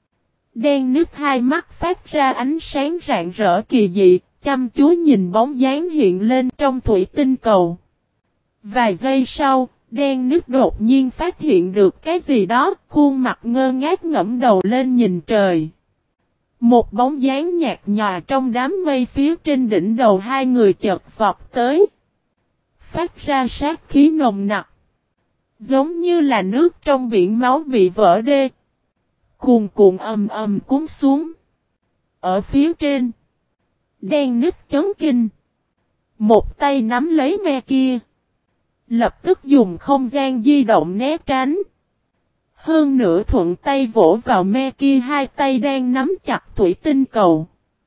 Đen nít hai mắt phát ra ánh sáng rạng rỡ kỳ dị, chăm chú nhìn bóng dáng hiện lên trong thủy tinh cầu. Vài giây sau, đen nít đột nhiên phát hiện được cái gì đó, khuôn mặt ngơ ngác ngẫm đầu lên nhìn trời. Một bóng dáng nhạt nhòa trong đám mây phía trên đỉnh đầu hai người chợt vọt tới. Phát ra sát khí nồng nặc. Giống như là nước trong biển máu bị vỡ đê. Cuồn cuộn ầm ầm cuốn xuống. Ở phía trên, đen nít chấn kinh. Một tay nắm lấy me kia. Lập tức dùng không gian di động né tránh. Hơn nữa thuận tay vỗ vào Meki hai tay đang nắm chặt thủy tinh cầu.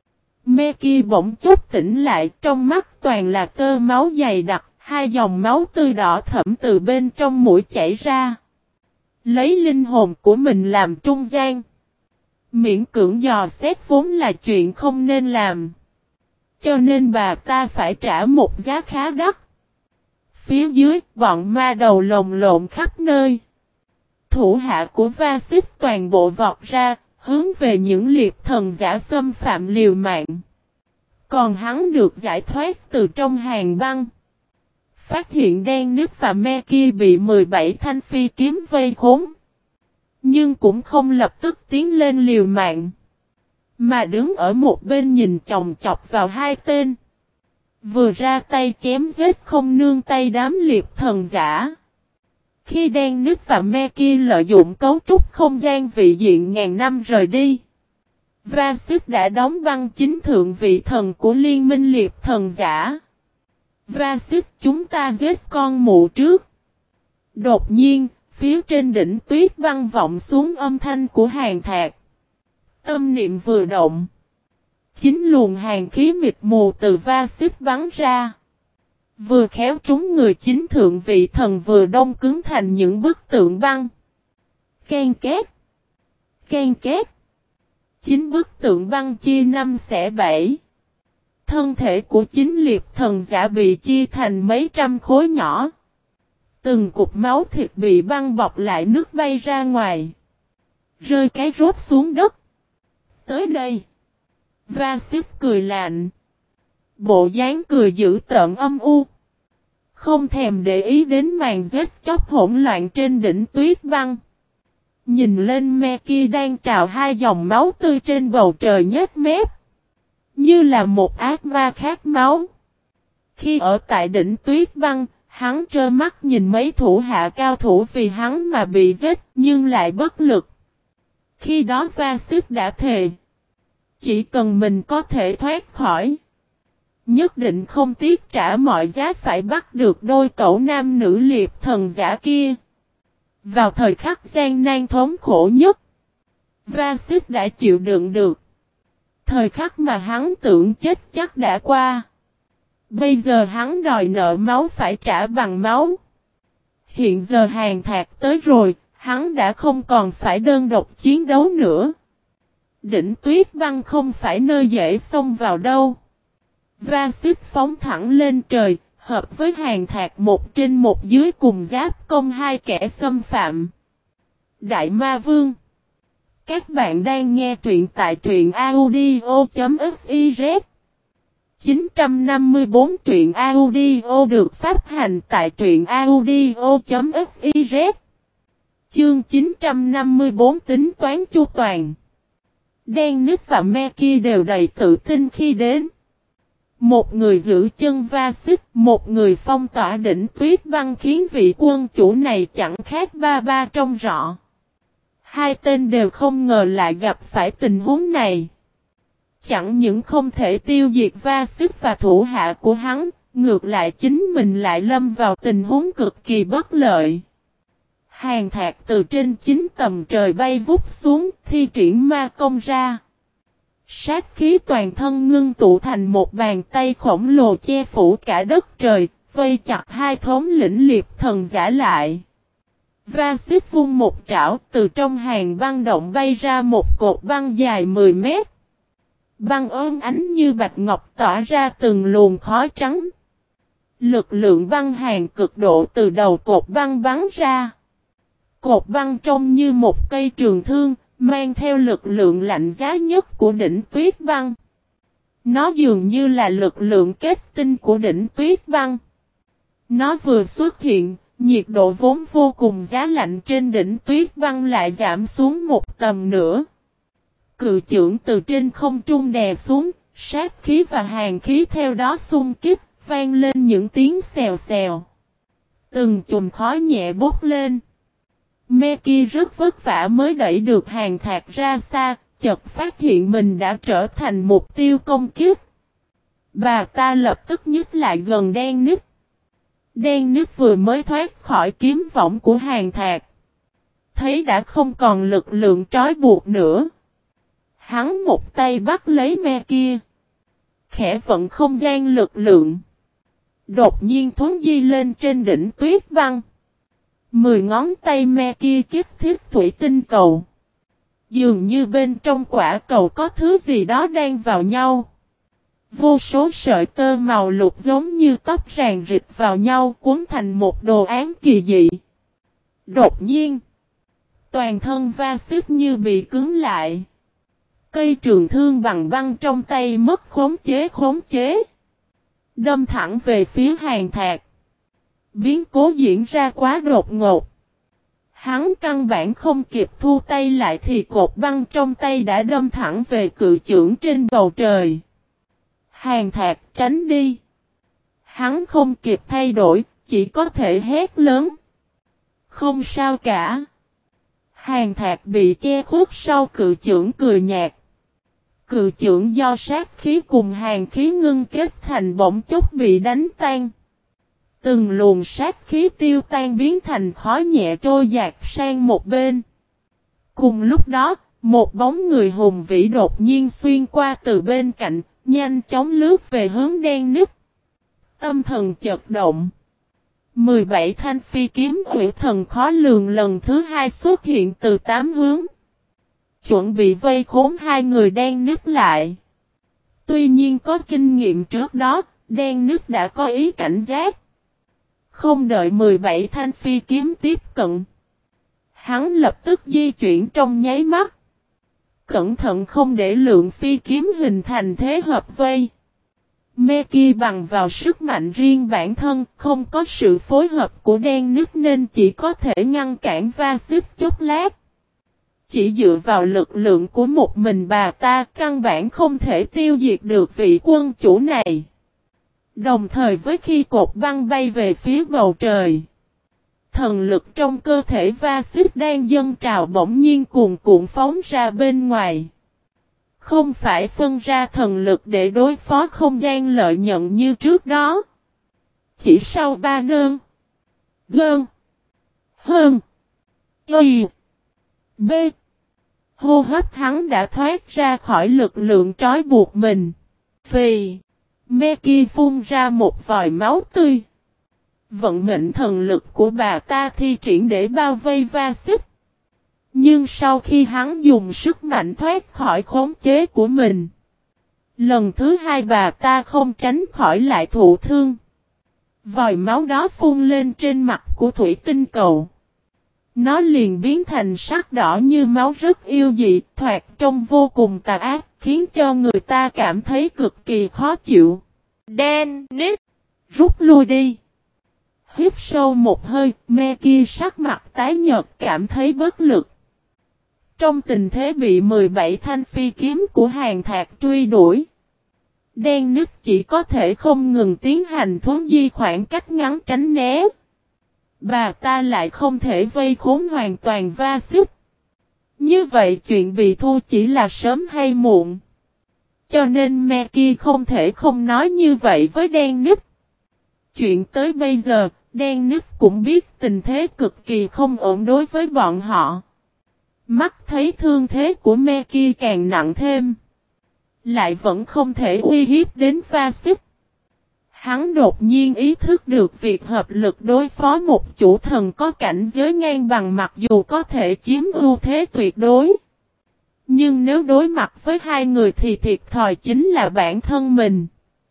Meki bỗng chốc tỉnh lại, trong mắt toàn là tơ máu dày đặc, hai dòng máu tươi đỏ thẫm từ bên trong mũi chảy ra. Lấy linh hồn của mình làm trung gian. Miễn cưỡng dò xét vốn là chuyện không nên làm. Cho nên bà ta phải trả một giá khá đắt. Phía dưới, bọn ma đầu lồng lộn khắp nơi. Thủ hạ của Va Xích toàn bộ vọt ra, hướng về những liệp thần giả xâm phạm liều mạng. Còn hắn được giải thoát từ trong hàng băng. Phát hiện đen nước và Meki bị 17 thanh phi kiếm vây khốn. Nhưng cũng không lập tức tiến lên liều mạng. Mà đứng ở một bên nhìn chòng chọc vào hai tên. Vừa ra tay chém giết không nương tay đám liệp thần giả. Khi đen nước và Meki lợi dụng cấu trúc không gian vị diện ngàn năm rời đi. Va Xích đã đóng băng chính thượng vị thần của liên minh liệp thần giả. Va Xích, chúng ta giết con mụ trước. Đột nhiên, phía trên đỉnh tuyết băng vọng xuống âm thanh của Hàn Thạc. Tâm niệm vừa động. 9 luồng hàn khí mịt mù từ Va Xích bắn ra. Vừa khéo trúng người chính thượng vị thần vừa đông cứng thành những bức tượng băng. Ken két. Ken két. 9 bức tượng băng chia 5 xẻ 7. Thân thể của 9 liệp thần giả bị chia thành mấy trăm khối nhỏ. Từng cục máu thịt bị băng bọc lại nước bay ra ngoài. Rơi cái rốt xuống đất. Tới đây. Va Xích cười lạnh. Bộ dáng cười dữ tợn âm u. Không thèm để ý đến màn giết chóc hỗn loạn trên đỉnh tuyết băng. Nhìn lên Meki đang trào hai dòng máu tươi trên bầu trời nhếch mép. Như là một ác ma khát máu. Khi ở tại đỉnh tuyết băng, hắn trơ mắt nhìn mấy thủ hạ cao thủ vì hắn mà bị giết nhưng lại bất lực. Khi đó Va Xích đã thề. Chỉ cần mình có thể thoát khỏi. Nhất định không tiếc trả mọi giá phải bắt được đôi cẩu nam nữ liệp thần giả kia. Vào thời khắc gian nan thống khổ nhất. Va Xích đã chịu đựng được. Thời khắc mà hắn tưởng chết chắc đã qua. Bây giờ hắn đòi nợ máu phải trả bằng máu. Hiện giờ Hàn Thạc tới rồi, hắn đã không còn phải đơn độc chiến đấu nữa. Đỉnh tuyết băng không phải nơi dễ xông vào đâu. Va Xích phóng thẳng lên trời, hợp với Hàn Thạc một trên một dưới cùng giáp công hai kẻ xâm phạm. Đại Ma Vương. Các bạn đang nghe truyện tại truyện audio.fiz 954 truyện audio được phát hành tại truyện audio.fiz. Chương 954 tính toán chu toàn. Đen Nứt và Meki đều đầy tự tin khi đến. Một người giữ chân Va Xích, một người phong tỏa đỉnh tuyết băng khiến vị quân chủ này chẳng khác ba ba trong rõ. Hai tên đều không ngờ lại gặp phải tình huống này. Chẳng những không thể tiêu diệt Va Xích và thủ hạ của hắn, ngược lại chính mình lại lâm vào tình huống cực kỳ bất lợi. Hàn Thạc từ trên 9 tầng trời bay vút xuống, thi triển ma công ra. Sát khí toàn thân ngưng tụ thành một bàn tay khổng lồ che phủ cả đất trời, vây chặt hai thống lĩnh liệp thần giả lại. Va Xích vung một trảo, từ trong hàng băng động bay ra một cột băng dài 10 mét. Băng ốm ánh như bạch ngọc tỏa ra từng luồng khói trắng. Lực lượng băng hàn cực độ từ đầu cột băng bắn ra. Cột băng trông như một cây trường thương, mang theo lực lượng lạnh giá nhất của đỉnh tuyết băng. Nó dường như là lực lượng kết tinh của đỉnh tuyết băng. Nó vừa xuất hiện, nhiệt độ vốn vô cùng giá lạnh trên đỉnh tuyết băng lại giảm xuống một tầm nữa. Cự chưởng từ trên không trung đè xuống, sát khí và hàn khí theo đó xung kích, vang lên những tiếng xèo xèo. Từng chùm khói nhẹ bốc lên. Meki rất vất vả mới đẩy được Hàn Thạc ra xa, chợt phát hiện mình đã trở thành mục tiêu công kích. Bà ta lập tức nhích lại gần Đen Nứt. Đen Nứt vừa mới thoát khỏi kiếm võng của Hàn Thạc. thấy đã không còn lực lượng trói buộc nữa. Hắn một tay bắt lấy me kia. Khẽ vận không gian lực lượng. Đột nhiên thuấn di lên trên đỉnh tuyết băng. 10 ngón tay me kia kiếp thiết thủy tinh cầu. Dường như bên trong quả cầu có thứ gì đó đang vào nhau. Vô số sợi tơ màu lục giống như tóc ràng rịt vào nhau cuốn thành một đồ án kỳ dị. Đột nhiên, toàn thân va xích như bị cứng lại. Cây trường thương bằng băng trong tay mất khống chế. Đâm thẳng về phía Hàn Thạc. Biến cố diễn ra quá đột ngột. Hắn căn bản không kịp thu tay lại thì cột băng trong tay đã đâm thẳng về cự chưởng trên bầu trời. Hàn Thạc tránh đi. Hắn không kịp thay đổi, chỉ có thể hét lớn. Không sao cả. Hàn Thạc bị che khuất sau cự chưởng cười nhạt. Cự chưởng do sát khí cùng hàn khí ngưng kết thành bỗng chốc bị đánh tan. Từng luồng sát khí tiêu tan biến thành khói nhẹ trôi dạt sang một bên. Cùng lúc đó, một bóng người hùng vĩ đột nhiên xuyên qua từ bên cạnh, nhanh chóng lướt về hướng đen nứt. Tâm thần chợt động. 17 thanh phi kiếm quỷ thần khó lường lần thứ 2 xuất hiện từ 8 hướng. Chuẩn bị vây khốn hai người đen nứt lại. Tuy nhiên có kinh nghiệm trước đó, đen nứt đã có ý cảnh giác. Không đợi 17 thanh phi kiếm tiếp cận. Hắn lập tức di chuyển trong nháy mắt. Cẩn thận không để lượng phi kiếm hình thành thế hợp vây. Meki bằng vào sức mạnh riêng bản thân, không có sự phối hợp của đen nứt nên chỉ có thể ngăn cản va xích chốc lát. Chỉ dựa vào lực lượng của một mình bà ta căn bản không thể tiêu diệt được vị quân chủ này. Đồng thời với khi cột băng bay về phía bầu trời, thần lực trong cơ thể va xích đang dâng trào bỗng nhiên cuồn cuộn phóng ra bên ngoài. Không phải phân ra thần lực để đối phó không gian lợi nhận như trước đó. Chỉ sau 3 nơn, gơn, hơn, y, b, hô hấp hắn đã thoát ra khỏi lực lượng trói buộc mình. Phì, Meki phun ra một vòi máu tươi. Vận mệnh thần lực của bà ta thi triển để bao vây va xích. Nhưng sau khi hắn dùng sức mạnh thoát khỏi khống chế của mình, lần thứ 2 bà ta không tránh khỏi lại thụ thương. Vòi máu đó phun lên trên mặt của thủy tinh cầu. Nó liền biến thành sắc đỏ như máu rất yêu dị, thoạt trông vô cùng tà ác, khiến cho người ta cảm thấy cực kỳ khó chịu. Đen nít, rút lui đi. Hít sâu một hơi, Meki sắc mặt tái nhợt cảm thấy bất lực. Trong tình thế bị 17 thanh phi kiếm của Hàn Thạc truy đuổi, đen nứt chỉ có thể không ngừng tiến hành thuấn di khoảng cách ngắn tránh né. Bà ta lại không thể vây khốn hoàn toàn va xích. Như vậy chuyện bị thua chỉ là sớm hay muộn. Cho nên Meki không thể không nói như vậy với đen nứt. Chuyện tới bây giờ, đen nứt cũng biết tình thế cực kỳ không ổn đối với bọn họ. Mắt thấy thương thế của Meki càng nặng thêm. Lại vẫn không thể uy hiếp đến va xích. Hắn đột nhiên ý thức được việc hợp lực đối phó một chủ thần có cảnh giới ngang bằng mặc dù có thể chiếm ưu thế tuyệt đối. Nhưng nếu đối mặt với hai người thì thiệt thòi chính là bản thân mình.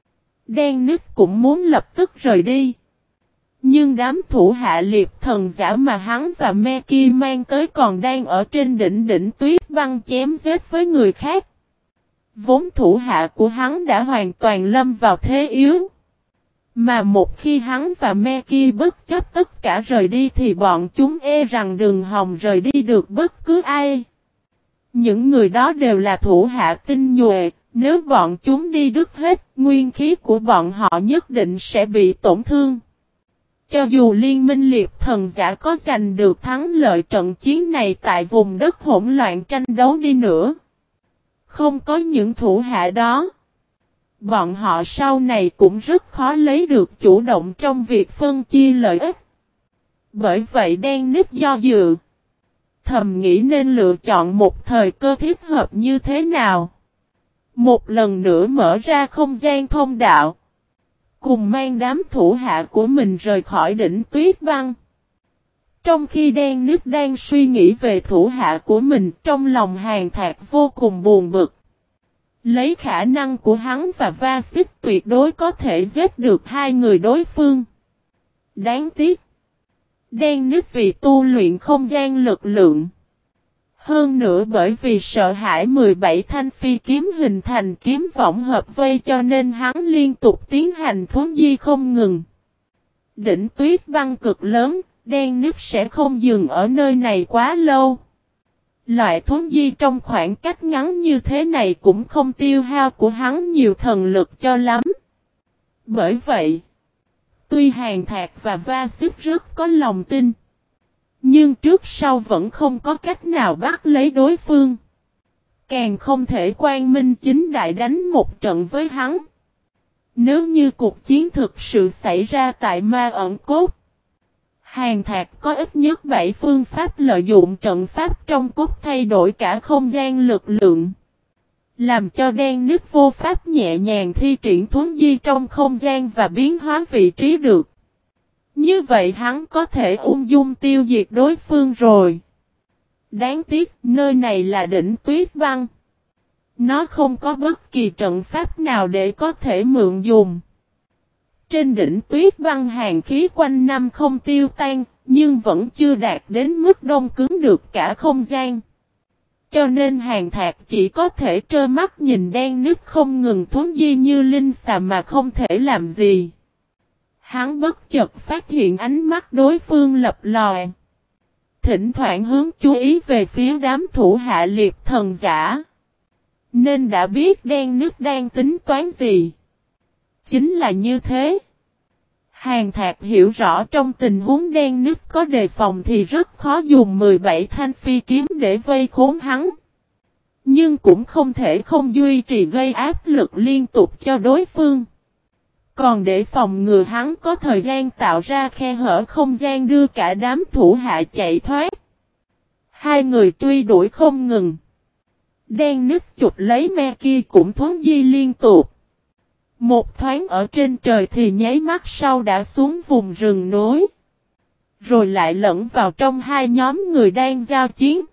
Đen nứt cũng muốn lập tức rời đi. Nhưng đám thủ hạ liệp thần giả mà hắn và Meki mang tới còn đang ở trên đỉnh tuyết băng chém giết với người khác. Vốn thủ hạ của hắn đã hoàn toàn lâm vào thế yếu. Mà một khi hắn và Meki bất chấp tất cả rời đi thì bọn chúng e rằng đừng hòng rời đi được bất cứ ai. Những người đó đều là thủ hạ tinh nhuệ, nếu bọn chúng đi đứt hết, nguyên khí của bọn họ nhất định sẽ bị tổn thương. Cho dù liên minh liệp thần giả có giành được thắng lợi trận chiến này tại vùng đất hỗn loạn tranh đấu đi nữa, không có những thủ hạ đó, bọn họ sau này cũng rất khó lấy được chủ động trong việc phân chia lợi ích. Bởi vậy đen nít do dự. thầm nghĩ nên lựa chọn một thời cơ thích hợp như thế nào. Một lần nữa mở ra không gian thông đạo. Cùng mang đám thủ hạ của mình rời khỏi đỉnh Tuyết Băng. Trong khi Đen Nước đang suy nghĩ về thủ hạ của mình, trong lòng Hàn Thạc vô cùng buồn bực. Lấy khả năng của hắn và Va Xích tuyệt đối có thể giết được hai người đối phương. Đáng tiếc. Đen Nước vì tu luyện không gian lực lượng. Hơn nữa bởi vì sợ hãi 17 thanh phi kiếm hình thành kiếm võng hợp vây cho nên hắn liên tục tiến hành thuấn di không ngừng. Đỉnh Tuyết Băng cực lớn, Đen Nước sẽ không dừng ở nơi này quá lâu. Loại thuấn di trong khoảng cách ngắn như thế này cũng không tiêu hao của hắn nhiều thần lực cho lắm. Bởi vậy, tuy Hàn Thạc và Va Xích rất có lòng tin, nhưng trước sau vẫn không có cách nào bắt lấy đối phương. Càng không thể quang minh chính đại đánh một trận với hắn. Nếu như cuộc chiến thực sự xảy ra tại Ma Ẩn Cốt, Hàn Thạc có ít nhất 7 phương pháp lợi dụng trận pháp trong cốt thay đổi cả không gian lực lượng. Làm cho Đen Nước vô pháp nhẹ nhàng thi triển thuấn di trong không gian và biến hóa vị trí được. Như vậy hắn có thể ung dung tiêu diệt đối phương rồi. Đáng tiếc nơi này là đỉnh Tuyết Băng. Nó không có bất kỳ trận pháp nào để có thể mượn dùng. Trên đỉnh Tuyết Băng hàn khí quanh năm không tiêu tan, nhưng vẫn chưa đạt đến mức đông cứng được cả không gian. Cho nên Hàn Thạc chỉ có thể trơ mắt nhìn Đen Nước không ngừng thuấn di như linh xà mà không thể làm gì. Hắn bất chợt phát hiện ánh mắt đối phương lập lòe. Thỉnh thoảng hướng chú ý về phía đám thủ hạ liệt thần giả. Nên đã biết Đen Nước đang tính toán gì. Chính là như thế. Hàn Thạc hiểu rõ trong tình huống Đen Nước có đề phòng thì rất khó dùng 17 thanh phi kiếm để vây khốn hắn. Nhưng cũng không thể không duy trì gây áp lực liên tục cho đối phương. Còn để phòng ngừa hắn có thời gian tạo ra khe hở không gian đưa cả đám thủ hạ chạy thoát. Hai người truy đuổi không ngừng. Đen Nước chụp lấy me kia cũng thuấn di liên tục. Một thoáng ở trên trời thì nháy mắt sau đã xuống vùng rừng núi. Rồi lại lẫn vào trong hai nhóm người đang giao chiến.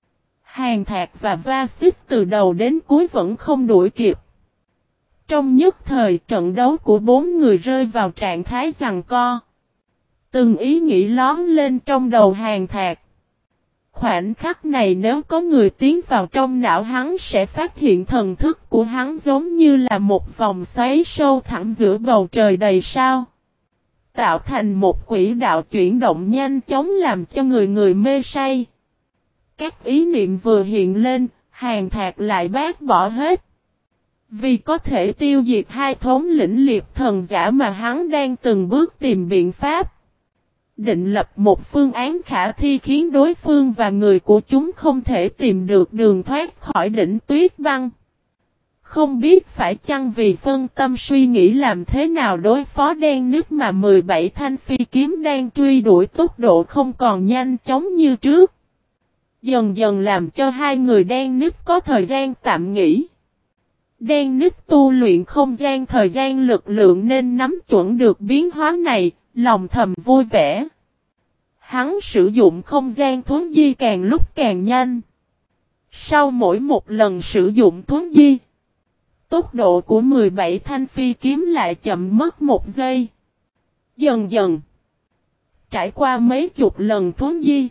Hàn Thạc và Va Xích từ đầu đến cuối vẫn không đuổi kịp. Trong nhất thời trận đấu của bốn người rơi vào trạng thái giằng co. Từng ý nghĩ lóm lên trong đầu Hàn Thạc. Khoảnh khắc này nếu có người tiến vào trong não hắn sẽ phát hiện thần thức của hắn giống như là một vòng xoáy sâu thẳm giữa bầu trời đầy sao. Tạo thành một quỹ đạo chuyển động nhanh chóng làm cho người người mê say. Các ý niệm vừa hiện lên, Hàn Thạc lại bác bỏ hết. Vì có thể tiêu diệt hai thống lĩnh liệt thần giả mà hắn đang từng bước tìm biện pháp. Định lập một phương án khả thi khiến đối phương và người của chúng không thể tìm được đường thoát khỏi đỉnh Tuyết Băng. Không biết phải chăng vì phân tâm suy nghĩ làm thế nào đối phó Đen Nước mà 17 thanh phi kiếm đang truy đuổi tốc độ không còn nhanh chóng như trước. Dần dần làm cho hai người Đen Nước có thời gian tạm nghỉ. Đen Nước tu luyện không gian thời gian lực lượng nên nắm chuẩn được biến hóa này, lòng thầm vui vẻ. Hắn sử dụng không gian thuấn di càng lúc càng nhanh. Sau mỗi một lần sử dụng thuấn di, tốc độ của 17 thanh phi kiếm lại chậm mất 1 giây. Dần dần, trải qua mấy chục lần thuấn di,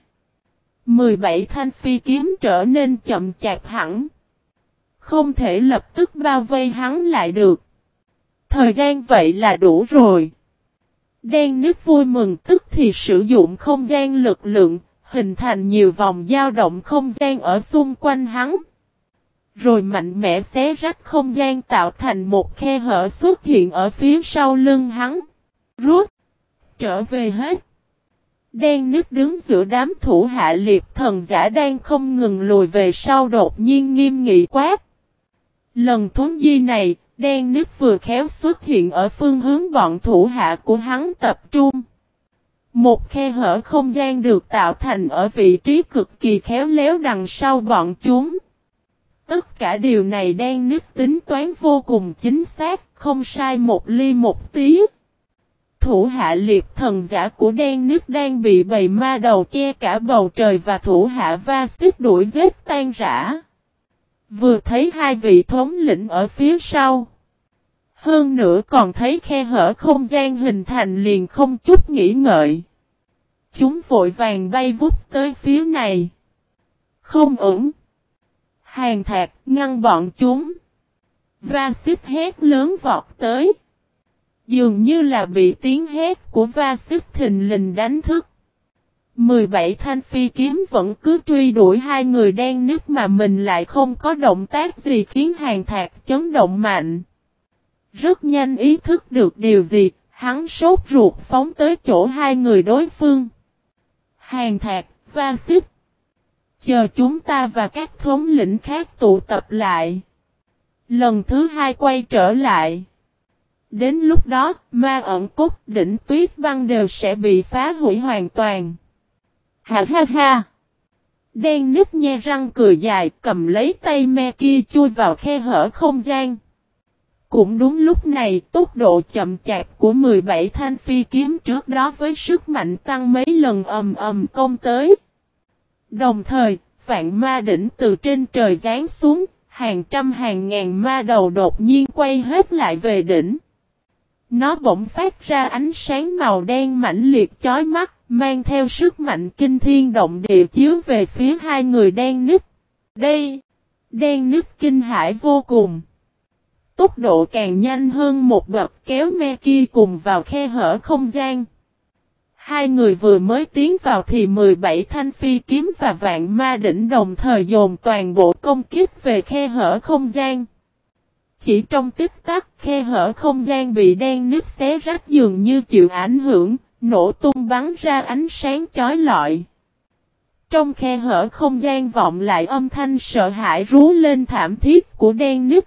17 thanh phi kiếm trở nên chậm chạp hẳn. Không thể lập tức bao vây hắn lại được. Thời gian vậy là đủ rồi. Đen Nước vui mừng tức thì sử dụng không gian lực lượng, hình thành nhiều vòng dao động không gian ở xung quanh hắn. Rồi mạnh mẽ xé rách không gian tạo thành một khe hở xuất hiện ở phía sau lưng hắn. Rút! Trở về hết. Đen Nước đứng giữa đám thủ hạ liệt thần giả đang không ngừng lùi về sau đột nhiên nghiêm nghị quát. Lần thuấn di này, Đen Nước vừa khéo xuất hiện ở phương hướng bọn thủ hạ của hắn tập trung. Một khe hở không gian được tạo thành ở vị trí cực kỳ khéo léo đằng sau bọn chúng. Tất cả điều này đang nứt tính toán vô cùng chính xác, không sai một ly một tí. Thủ hạ liệp thần giả của đen nứt đang bị bầy ma đầu che cả bầu trời và thủ hạ va xích đuổi giết tan rã. Vừa thấy hai vị thống lĩnh ở phía sau. Hơn nữa còn thấy khe hở không gian hình thành liền không chút nghĩ ngợi. Chúng vội vàng bay vút tới phía này. Không ổn. Hàn Thạc ngăn bọn chúng. Va xích hét lớn vọt tới. Dường như là bị tiếng hét của va xích thình lình đánh thức. 17 thanh phi kiếm vẫn cứ truy đuổi hai người đen nứt mà mình lại không có động tác gì khiến Hàn Thạc chấn động mạnh. Rất nhanh ý thức được điều gì, hắn sốt ruột phóng tới chỗ hai người đối phương. Hàn Thạc, va xích. Chờ chúng ta và các thống lĩnh khác tụ tập lại. Lần thứ hai quay trở lại. Đến lúc đó, ma ẩn cốt đỉnh tuyết băng đều sẽ bị phá hủy hoàn toàn. Ha ha ha! Đen nứt nhe răng cười dài cầm lấy tay me kia chui vào khe hở không gian. Cũng đúng lúc này tốc độ chậm chạp của 17 thanh phi kiếm trước đó với sức mạnh tăng mấy lần công tới. Đồng thời, vạn ma đỉnh từ trên trời giáng xuống, hàng trăm hàng ngàn ma đầu đột nhiên quay hết lại về đỉnh. Nó bỗng phát ra ánh sáng màu đen mãnh liệt chói mắt, mang theo sức mạnh kinh thiên động địa chiếu về phía hai người đen nứt. Đây, đen nứt kinh hãi vô cùng. Tốc độ càng nhanh hơn một bậc kéo me kia cùng vào khe hở không gian. Hai người vừa mới tiến vào thì 17 thanh phi kiếm và vạn ma đỉnh đồng thời dồn toàn bộ công kích về khe hở không gian. Chỉ trong tích tắc khe hở không gian bị đen nứt xé rách dường như chịu ảnh hưởng, nổ tung bắn ra ánh sáng chói lọi. Trong khe hở không gian vọng lại âm thanh sợ hãi rú lên thảm thiết của đen nứt.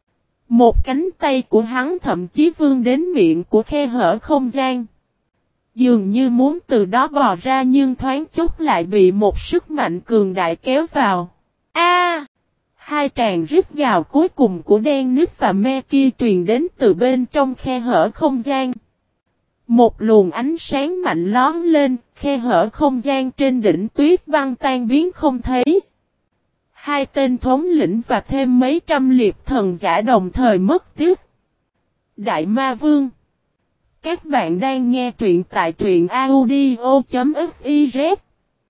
Một cánh tay của hắn thậm chí vươn đến miệng của khe hở không gian. Dường như muốn từ đó bò ra nhưng thoáng chốc lại bị một sức mạnh cường đại kéo vào. A! Hai tràng rít gào cuối cùng của đen nứt và me kia truyền đến từ bên trong khe hở không gian. Một luồng ánh sáng mạnh lóm lên, khe hở không gian trên đỉnh tuyết băng tan biến không thấy. Hai tên thống lĩnh và thêm mấy trăm liệp thần giả đồng thời mất tiếc. Đại Ma Vương. Các bạn đang nghe truyện tại truyện audio.fiz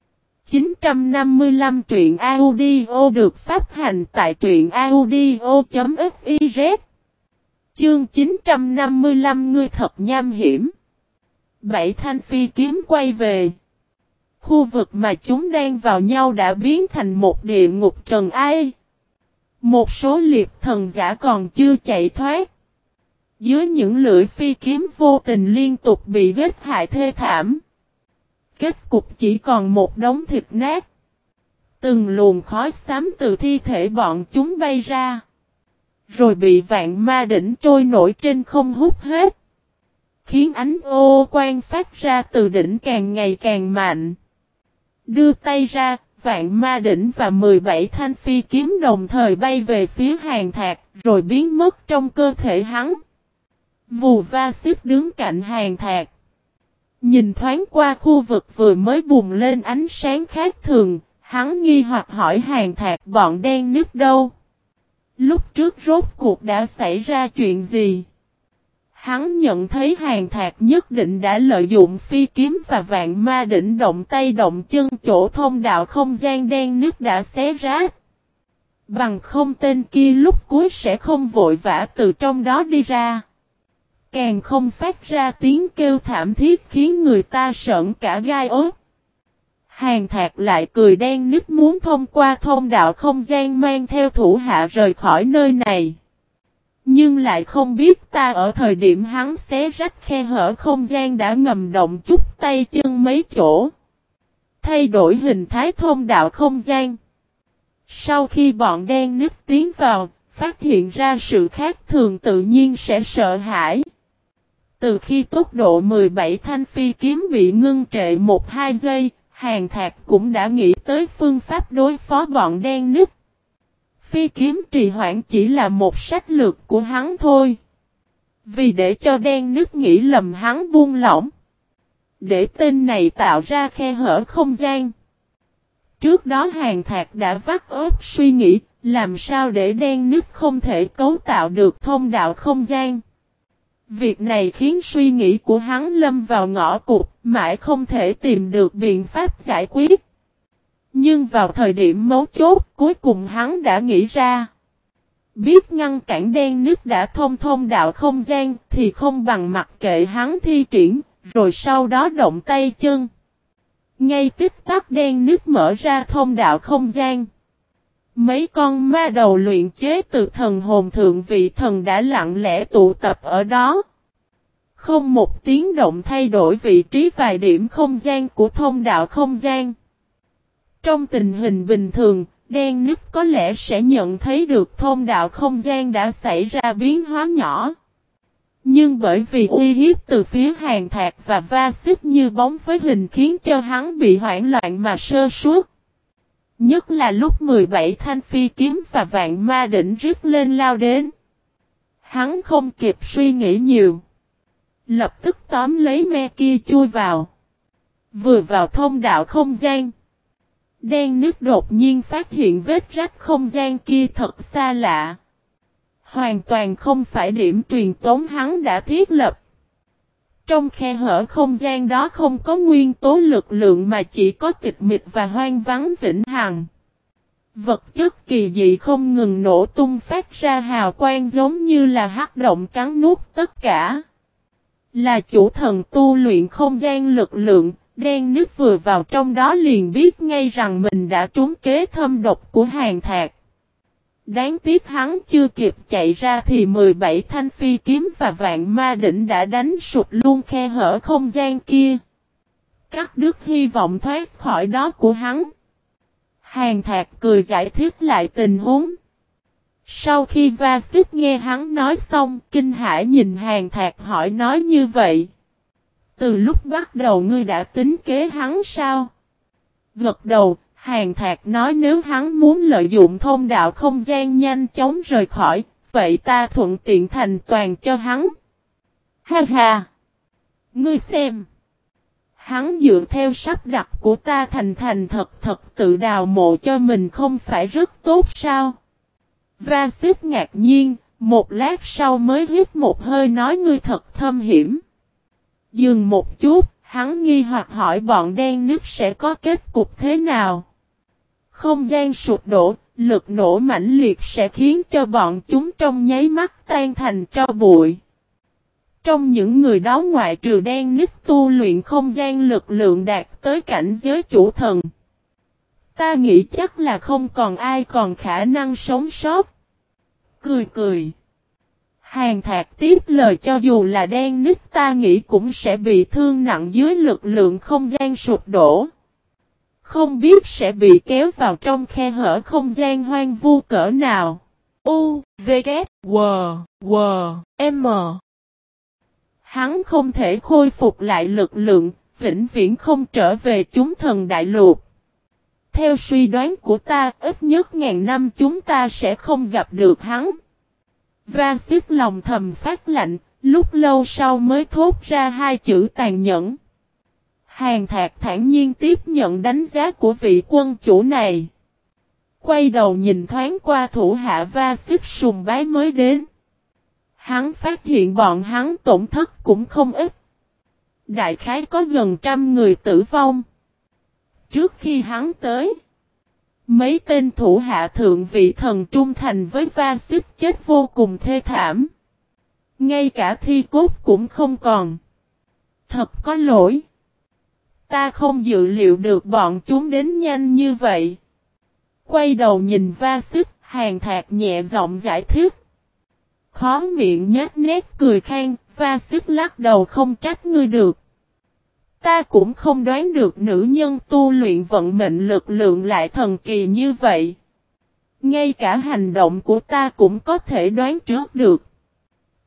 955 truyện audio được phát hành tại truyện audio.fiz. Chương 955 ngươi thật nham hiểm. Bảy thanh phi kiếm quay về. Khu vực mà chúng đang vào nhau đã biến thành một địa ngục trần ai. Một số liệp thần giả còn chưa chạy thoát. Dưới những lưỡi phi kiếm vô tình liên tục bị giết hại thê thảm. Kết cục chỉ còn một đống thịt nát. Từng luồng khói xám từ thi thể bọn chúng bay ra. Rồi bị vạn ma đỉnh trôi nổi trên không hút hết. Khiến ánh ô quang phát ra từ đỉnh càng ngày càng mạnh. Đưa tay ra, vạn ma đỉnh và 17 thanh phi kiếm đồng thời bay về phía Hàn Thạc, rồi biến mất trong cơ thể hắn. Vù Va Xích đứng cạnh Hàn Thạc. Nhìn thoáng qua khu vực vừa mới bùng lên ánh sáng khác thường, hắn nghi hoặc hỏi Hàn Thạc bọn đen nứt đâu. Lúc trước rốt cuộc đã xảy ra chuyện gì? Hắn nhận thấy Hàn Thạc nhất định đã lợi dụng phi kiếm và vạn ma đỉnh động tay động chân chỗ thông đạo không gian đen nứt đã xé rách. Bằng không tên kia lúc cuối sẽ không vội vã từ trong đó đi ra. Càng không phát ra tiếng kêu thảm thiết khiến người ta sởn cả gai ốt. Hàn Thạc lại cười đen nứt muốn thông qua thông đạo không gian mang theo thủ hạ rời khỏi nơi này. Nhưng lại không biết ta ở thời điểm hắn xé rách khe hở không gian đã ngầm động chút tay chân mấy chỗ. Thay đổi hình thái thông đạo không gian. Sau khi bọn đen nứt tiến vào, phát hiện ra sự khác thường tự nhiên sẽ sợ hãi. Từ khi tốc độ 17 thanh phi kiếm bị ngưng trệ 1-2 giây, Hàn Thạc cũng đã nghĩ tới phương pháp đối phó bọn đen nứt. Phi kiếm trì hoãn chỉ là một sách lược của hắn thôi. Vì để cho đen nứt nghĩ lầm hắn buông lỏng. Để tên này tạo ra khe hở không gian. Trước đó Hàn Thạc đã vắt óc suy nghĩ, làm sao để đen nứt không thể cấu tạo được thông đạo không gian. Việc này khiến suy nghĩ của hắn lâm vào ngõ cụt, mãi không thể tìm được biện pháp giải quyết. Nhưng vào thời điểm mấu chốt, cuối cùng hắn đã nghĩ ra. Biết ngăn cản đen nứt đã thông đạo không gian, thì không bằng mặc kệ hắn thi triển, rồi sau đó động tay chân. Ngay tích tắc đen nứt mở ra thông đạo không gian. Mấy con ma đầu luyện chế từ thần hồn thượng vị thần đã lặng lẽ tụ tập ở đó. Không một tiếng động thay đổi vị trí vài điểm không gian của thông đạo không gian. Trong tình hình bình thường, đen nứt có lẽ sẽ nhận thấy được thông đạo không gian đã xảy ra biến hóa nhỏ. Nhưng bởi vì uy hiếp từ phía Hàn Thạc và va xích như bóng với hình khiến cho hắn bị hoảng loạn mà sơ suất. Nhất là lúc 17 thanh phi kiếm và vạn ma đỉnh rít lên lao đến. Hắn không kịp suy nghĩ nhiều. Lập tức tóm lấy me kia chui vào. Vừa vào thông đạo không gian. Đen nước đột nhiên phát hiện vết rách không gian kia thật xa lạ. Hoàn toàn không phải điểm truyền tống hắn đã thiết lập. Trong khe hở không gian đó không có nguyên tố lực lượng mà chỉ có tịch mịch và hoang vắng vĩnh hằng. Vật chất kỳ dị không ngừng nổ tung phát ra hào quang giống như là hắc động cắn nuốt tất cả. Là chủ thần tu luyện không gian lực lượng, đen nước vừa vào trong đó liền biết ngay rằng mình đã trúng kế thâm độc của Hàn Thạc. Đáng tiếc hắn chưa kịp chạy ra thì 17 thanh phi kiếm và vạn ma đỉnh đã đánh sụp luôn khe hở không gian kia. Cắt đứt hy vọng thoát khỏi đó của hắn. Hàn Thạc cười giải thích lại tình huống. Sau khi va xích nghe hắn nói xong, kinh hãi nhìn Hàn Thạc hỏi nói như vậy. Từ lúc bắt đầu ngươi đã tính kế hắn sao? Gật đầu, Hàn Thạc nói nếu hắn muốn lợi dụng thông đạo không gian nhanh chóng rời khỏi, vậy ta thuận tiện thành toàn cho hắn. Ha ha! Ngươi xem! Hắn dựa theo sắp đặt của ta thành thật tự đào mộ cho mình không phải rất tốt sao? Va xích ngạc nhiên, một lát sau mới hít một hơi nói ngươi thật thâm hiểm. Dừng một chút, hắn nghi hoặc hỏi bọn đen nước sẽ có kết cục thế nào. Không gian sụp đổ, lực nổ mãnh liệt sẽ khiến cho bọn chúng trong nháy mắt tan thành tro bụi. Trong những người đó ngoại trừ đen nước tu luyện không gian lực lượng đạt tới cảnh giới chủ thần. Ta nghĩ chắc là không còn ai còn khả năng sống sót. Cười cười. Hàn Thạc tiếp lời cho dù là đen nứt ta nghĩ cũng sẽ bị thương nặng dưới lực lượng không gian sụp đổ. Không biết sẽ bị kéo vào trong khe hở không gian hoang vu cỡ nào. U, V, K, W, W, M. Hắn không thể khôi phục lại lực lượng, vĩnh viễn không trở về chúng thần đại lục. Theo suy đoán của ta, ít nhất ngàn năm chúng ta sẽ không gặp được hắn. Va xích lòng thầm phát lạnh, lúc lâu sau mới thốt ra hai chữ tàn nhẫn. Hàn Thạc thản nhiên tiếp nhận đánh giá của vị quân chủ này. Quay đầu nhìn thoáng qua thủ hạ va xích sùng bái mới đến. Hắn phát hiện bọn hắn tổn thất cũng không ít. Đại khái có gần 100 người tử vong. Trước khi hắn tới, mấy tên thủ hạ thượng vị thần trung thành với va xích chết vô cùng thê thảm. Ngay cả thi cốt cũng không còn. Thật có lỗi. Ta không dự liệu được bọn chúng đến nhanh như vậy. Quay đầu nhìn va xích, Hàn Thạc nhẹ giọng giải thích. Khó miệng nhếch nét cười khan, va xích lắc đầu không trách ngươi được. Ta cũng không đoán được nữ nhân tu luyện vận mệnh lực lượng lại thần kỳ như vậy. Ngay cả hành động của ta cũng có thể đoán trước được.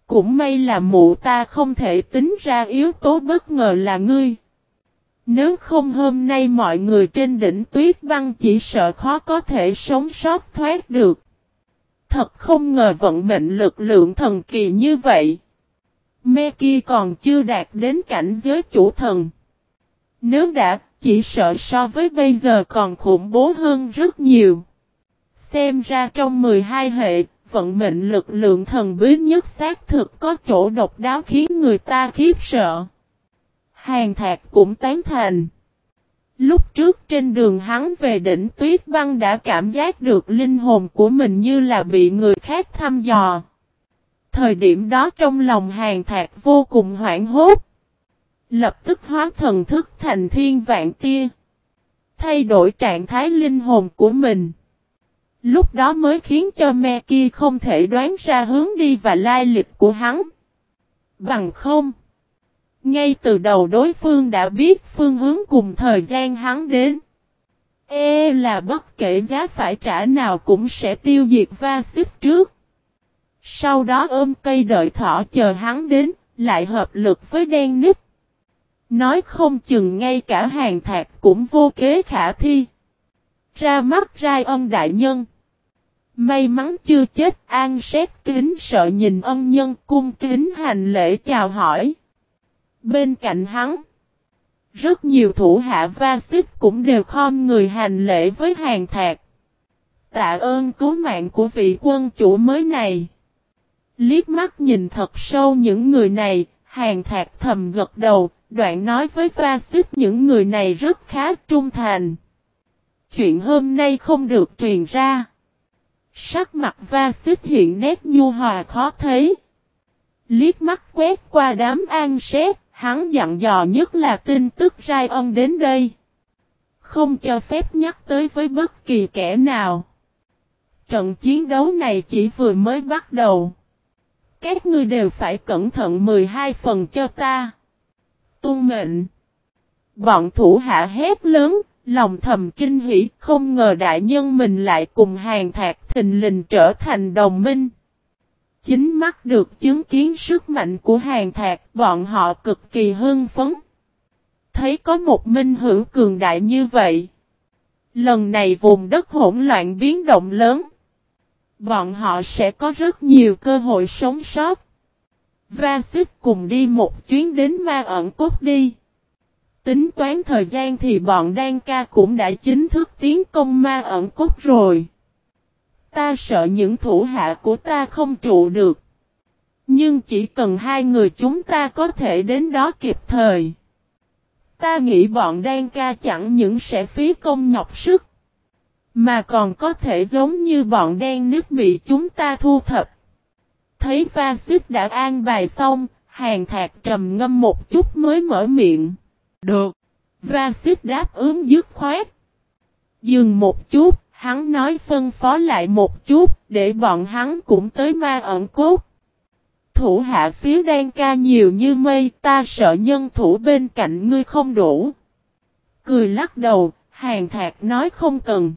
Cũng may là mụ ta không thể tính ra yếu tố bất ngờ là ngươi. Nếu không hôm nay mọi người trên đỉnh tuyết băng chỉ sợ khó có thể sống sót thoát được. Thật không ngờ vận mệnh lực lượng thần kỳ như vậy. Me kia còn chưa đạt đến cảnh giới chủ thần. Nếu đã, chỉ sợ so với bây giờ còn khủng bố hơn rất nhiều. Xem ra trong 12 hệ, vận mệnh lực lượng thần bí nhất xác thực có chỗ độc đáo khiến người ta khiếp sợ. Hàn Thạc cũng tán thành. Lúc trước trên đường hắn về đỉnh tuyết băng đã cảm giác được linh hồn của mình như là bị người khác thăm dò. Thời điểm đó trong lòng Hàn Thạc vô cùng hoảng hốt. Lập tức hóa thần thức thành thiên vạn tia. Thay đổi trạng thái linh hồn của mình. Lúc đó mới khiến cho me kia không thể đoán ra hướng đi và lai lịch của hắn. Bằng không. Ngay từ đầu đối phương đã biết phương hướng cùng thời gian hắn đến. Là bất kể giá phải trả nào cũng sẽ tiêu diệt va xích trước. Sau đó ôm cây đợi thỏ chờ hắn đến, lại hợp lực với đen nít. Nói không chừng ngay cả Hàn Thạc cũng vô kế khả thi. Ra mắt Rai Ân đại nhân. May mắn chưa chết, An Xét kính sợ nhìn ân nhân cung kính hành lễ chào hỏi. Bên cạnh hắn, rất nhiều thủ hạ va xích cũng đều khom người hành lễ với Hàn Thạc. Tạ ơn cứu mạng của vị quân chủ mới này. Liếc mắt nhìn thật sâu những người này, Hàn Thạc thầm gật đầu, đoạn nói với va xích những người này rất khá trung thành. Chuyện hôm nay không được truyền ra. Sắc mặt va xích hiện nét nhu hòa khó thấy. Liếc mắt quét qua đám An Xét, hắn dặn dò nhất là tin tức Rai Ân đến đây. Không cho phép nhắc tới với bất kỳ kẻ nào. Trận chiến đấu này chỉ vừa mới bắt đầu. Các ngươi đều phải cẩn thận 12 phần cho ta. Tuân mệnh. Bọn thủ hạ hét lớn, lòng thầm kinh hỉ, không ngờ đại nhân mình lại cùng Hàn Thạc thình lình trở thành đồng minh. Chính mắt được chứng kiến sức mạnh của Hàn Thạc, bọn họ cực kỳ hưng phấn. Thấy có một minh hữu cường đại như vậy. Lần này vùng đất hỗn loạn biến động lớn. Bọn họ sẽ có rất nhiều cơ hội sống sót. Va xích cùng đi một chuyến đến ma ẩn cốt đi. Tính toán thời gian thì bọn Đan Ca cũng đã chính thức tiến công ma ẩn cốt rồi. Ta sợ những thủ hạ của ta không trụ được. Nhưng chỉ cần hai người chúng ta có thể đến đó kịp thời. Ta nghĩ bọn Đan Ca chẳng những sẽ phí công nhọc sức. Mà còn có thể giống như bọn đen nước bị chúng ta thu thập. Thấy va xích đã an bài xong, Hàn Thạc trầm ngâm một chút mới mở miệng. Được. Va xích đáp ứng dứt khoát. Dừng một chút, hắn nói phân phó lại một chút, để bọn hắn cũng tới ma ẩn cốt. Thủ hạ phía Đan Ca nhiều như mây, ta sợ nhân thủ bên cạnh ngươi không đủ. Cười lắc đầu, Hàn Thạc nói không cần.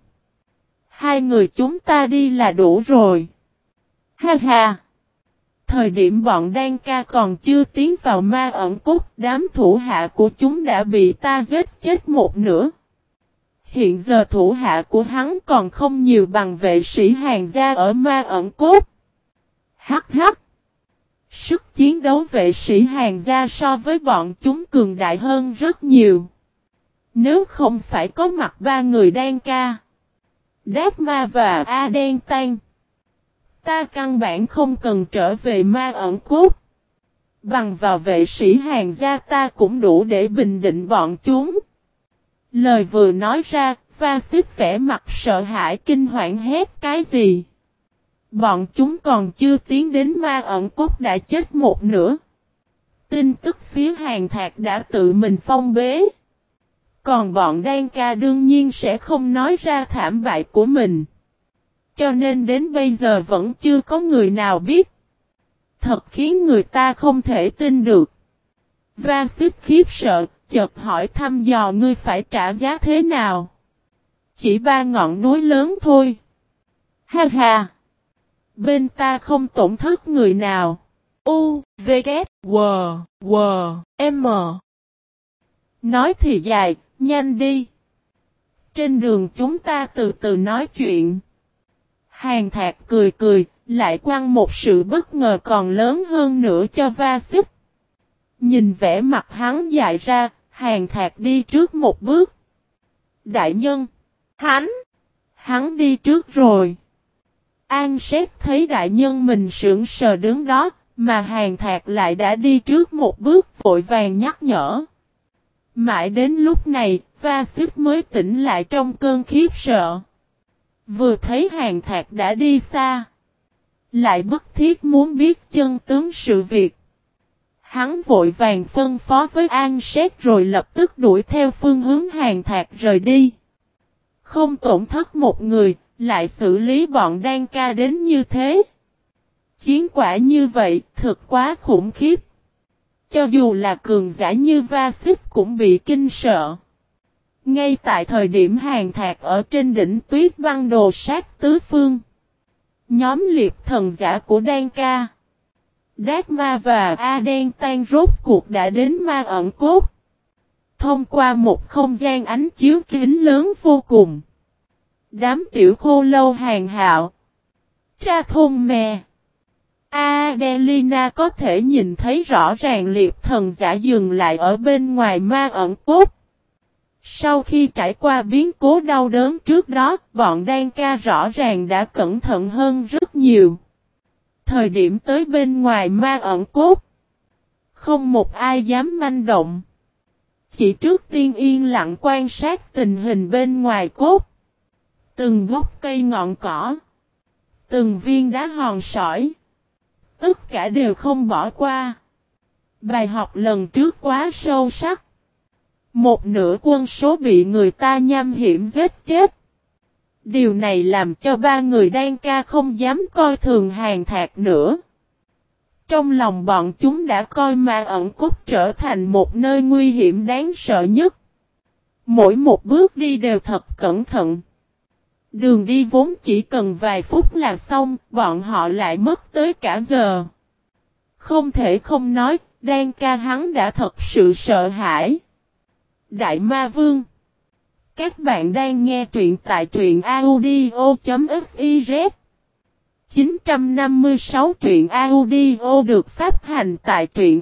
Hai người chúng ta đi là đủ rồi. Ha ha. Thời điểm bọn Đan Ca còn chưa tiến vào ma ẩn cốt, đám thủ hạ của chúng đã bị ta giết chết một nửa. Hiện giờ thủ hạ của hắn còn không nhiều bằng vệ sĩ Hàn gia ở ma ẩn cốt. Hắc hắc. Sức chiến đấu vệ sĩ Hàn gia so với bọn chúng cường đại hơn rất nhiều. Nếu không phải có mặt ba người Đan Ca, Đát Ma và A Đen Tan, ta căn bản không cần trở về ma ẩn cốt. Bằng vào vệ sĩ Hàn gia ta cũng đủ để bình định bọn chúng. Lời vừa nói ra, va xích vẻ mặt sợ hãi kinh hoảng hét cái gì. Bọn chúng còn chưa tiến đến ma ẩn cốt đã chết một nửa. Tin tức phía Hàn Thạc đã tự mình phong bế. Còn bọn Đan Ca đương nhiên sẽ không nói ra thảm bại của mình. Cho nên đến bây giờ vẫn chưa có người nào biết. Thật khiến người ta không thể tin được. Va xích khiếp sợ, chợt hỏi thăm dò ngươi phải trả giá thế nào. Chỉ 3 ngọn núi lớn thôi. Ha ha. Bên ta không tổn thất người nào. U, V, K, W, W, M. Nói thì dài, nhanh đi. Trên đường chúng ta từ từ nói chuyện. Hàn Thạc cười cười, lại quăng một sự bất ngờ còn lớn hơn nữa cho Va Xích. Nhìn vẻ mặt hắn dại ra, Hàn Thạc đi trước một bước. Đại nhân, hắn đi trước rồi. An Xét thấy đại nhân mình sững sờ đứng đó, mà Hàn Thạc lại đã đi trước một bước vội vàng nhắc nhở. Mãi đến lúc này, Va Xích mới tỉnh lại trong cơn khiếp sợ. Vừa thấy Hàn Thạc đã đi xa, lại bức thiết muốn biết chân tướng sự việc. Hắn vội vàng phân phó với An Xét rồi lập tức đuổi theo phương hướng Hàn Thạc rời đi. Không tổn thất một người, lại xử lý bọn Đan Ca đến như thế. Chiến quả như vậy thực quá khủng khiếp. Cho dù là cường giả như Va Xích cũng bị kinh sợ. Ngay tại thời điểm Hàn Thạc ở trên đỉnh tuyết băng đồ sát tứ phương, nhóm liệp thần giả của Đan Ca, Đát Ma và A Đen Tan rốt cuộc đã đến Ma Ẩn Cốt. Thông qua một không gian ánh chiếu kính lớn vô cùng, đám tiểu khô lâu Hàn Hạo, Tra Thôn Mè, Adelina có thể nhìn thấy rõ ràng liệp thần giả dừng lại ở bên ngoài Ma Ẩn Cốt. Sau khi trải qua biến cố đau đớn trước đó, bọn Đan Ca rõ ràng đã cẩn thận hơn rất nhiều. Thời điểm tới bên ngoài Ma Ẩn Cốt, không một ai dám manh động. Chỉ trước tiên yên lặng quan sát tình hình bên ngoài cốt. Từng gốc cây ngọn cỏ, từng viên đá hòn sỏi, tất cả đều không bỏ qua. Bài học lần trước quá sâu sắc. Một nửa quân số bị người ta nham hiểm giết chết. Điều này làm cho ba người Đan Ca không dám coi thường Hàn Thạc nữa. Trong lòng bọn chúng đã coi Ma Ẩn Cốt trở thành một nơi nguy hiểm đáng sợ nhất. Mỗi một bước đi đều thật cẩn thận. Đường đi vốn chỉ cần vài phút là xong, bọn họ lại mất tới cả giờ. Không thể không nói, Đan Ca hắn đã thật sự sợ hãi. Đại Ma Vương, các bạn đang nghe truyện tại truyện audio.fiz. 956 truyện audio được phát hành tại truyện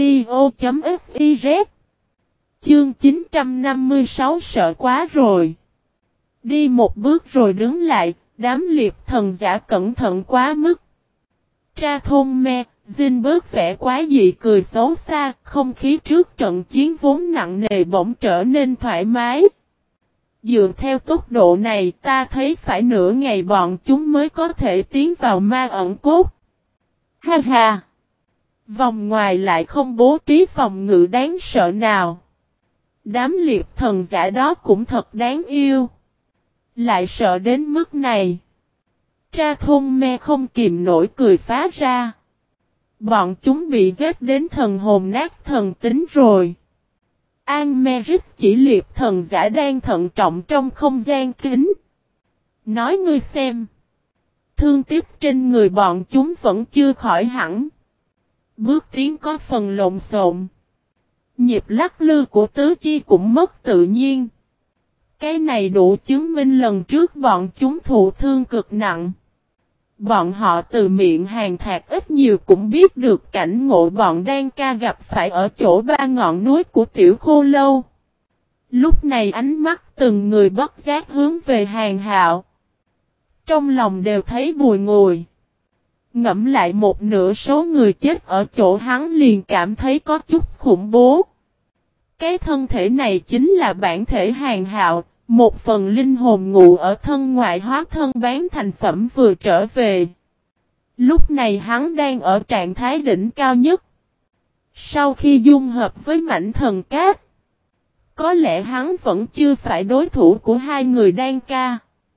audio.fiz. Chương 956 sợ quá rồi. Đi một bước rồi đứng lại, đám liệp thần giả cẩn thận quá mức. Tra Thôn Me, Dinh bớt vẻ quá dị cười xấu xa, không khí trước trận chiến vốn nặng nề bỗng trở nên thoải mái. Dựa theo tốc độ này ta thấy phải nửa ngày bọn chúng mới có thể tiến vào Ma Ẩn Cốt. Ha ha! Vòng ngoài lại không bố trí phòng ngự đáng sợ nào. Đám liệp thần giả đó cũng thật đáng yêu. Lại sợ đến mức này. Tra Thôn Me không kìm nổi cười phá ra. Bọn chúng bị giết đến thần hồn nát thần tính rồi. An Meric chỉ liệp thần giả đang thận trọng trong không gian kính. Nói ngươi xem. Thương tiếc trên người bọn chúng vẫn chưa khỏi hẳn. Bước tiến có phần lộn xộn. Nhịp lắc lư của tứ chi cũng mất tự nhiên. Cái này đủ chứng minh lần trước bọn chúng thụ thương cực nặng. Bọn họ từ miệng Hàn Thạc ít nhiều cũng biết được cảnh ngộ bọn Đan Ca gặp phải ở chỗ ba ngọn núi của tiểu khô lâu. Lúc này ánh mắt từng người bất giác hướng về Hàn Hạo. Trong lòng đều thấy bùi ngùi. Ngẫm lại một nửa số người chết ở chỗ hắn liền cảm thấy có chút khủng bố. Cái thân thể này chính là bản thể Hàn Hạo. Một phần linh hồn ngụ ở thân ngoại hóa thân bán thành phẩm vừa trở về. Lúc này hắn đang ở trạng thái đỉnh cao nhất. Sau khi dung hợp với mảnh thần cát, có lẽ hắn vẫn chưa phải đối thủ của hai người Đan Ca.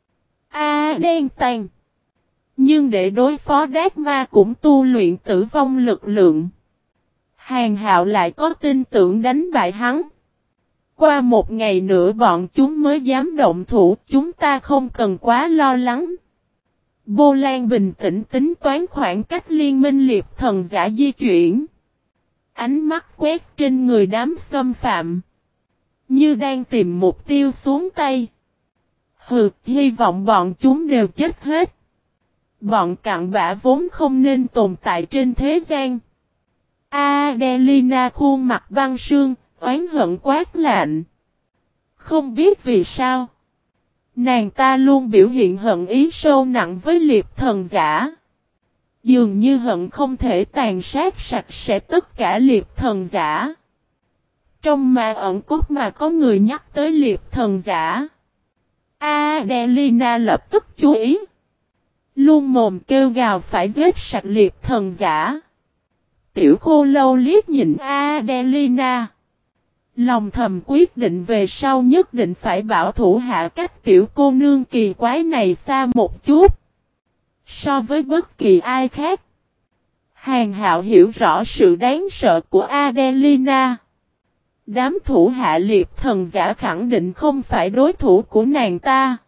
Đen Tàn. Nhưng để đối phó Đát Ma cũng tu luyện tử vong lực lượng. Hàn Hạo lại có tin tưởng đánh bại hắn. Qua một ngày nữa bọn chúng mới dám động thủ, chúng ta không cần quá lo lắng. Bô Lan bình tĩnh tính toán khoảng cách liên minh liệp thần giả di chuyển. Ánh mắt quét trên người đám xâm phạm. Như đang tìm mục tiêu xuống tay. Hừ, hy vọng bọn chúng đều chết hết. Bọn cặn bã vốn không nên tồn tại trên thế gian. Adelina khuôn mặt băng sương, oán hận quát lạnh. Không biết vì sao. Nàng ta luôn biểu hiện hận ý sâu nặng với liệp thần giả. Dường như hận không thể tàn sát sạch sẽ tất cả liệp thần giả. Trong mà ẩn cốt mà có người nhắc tới liệp thần giả. Adelina lập tức chú ý. Luôn mồm kêu gào phải giết sạch liệp thần giả. Tiểu khô lâu liếc nhìn Adelina. Lòng thầm quyết định về sau nhất định phải bảo thủ hạ cách tiểu cô nương kỳ quái này xa một chút. So với bất kỳ ai khác. Hàn Hạo hiểu rõ sự đáng sợ của Adelina. Đám thủ hạ liệp thần giả khẳng định không phải đối thủ của nàng ta.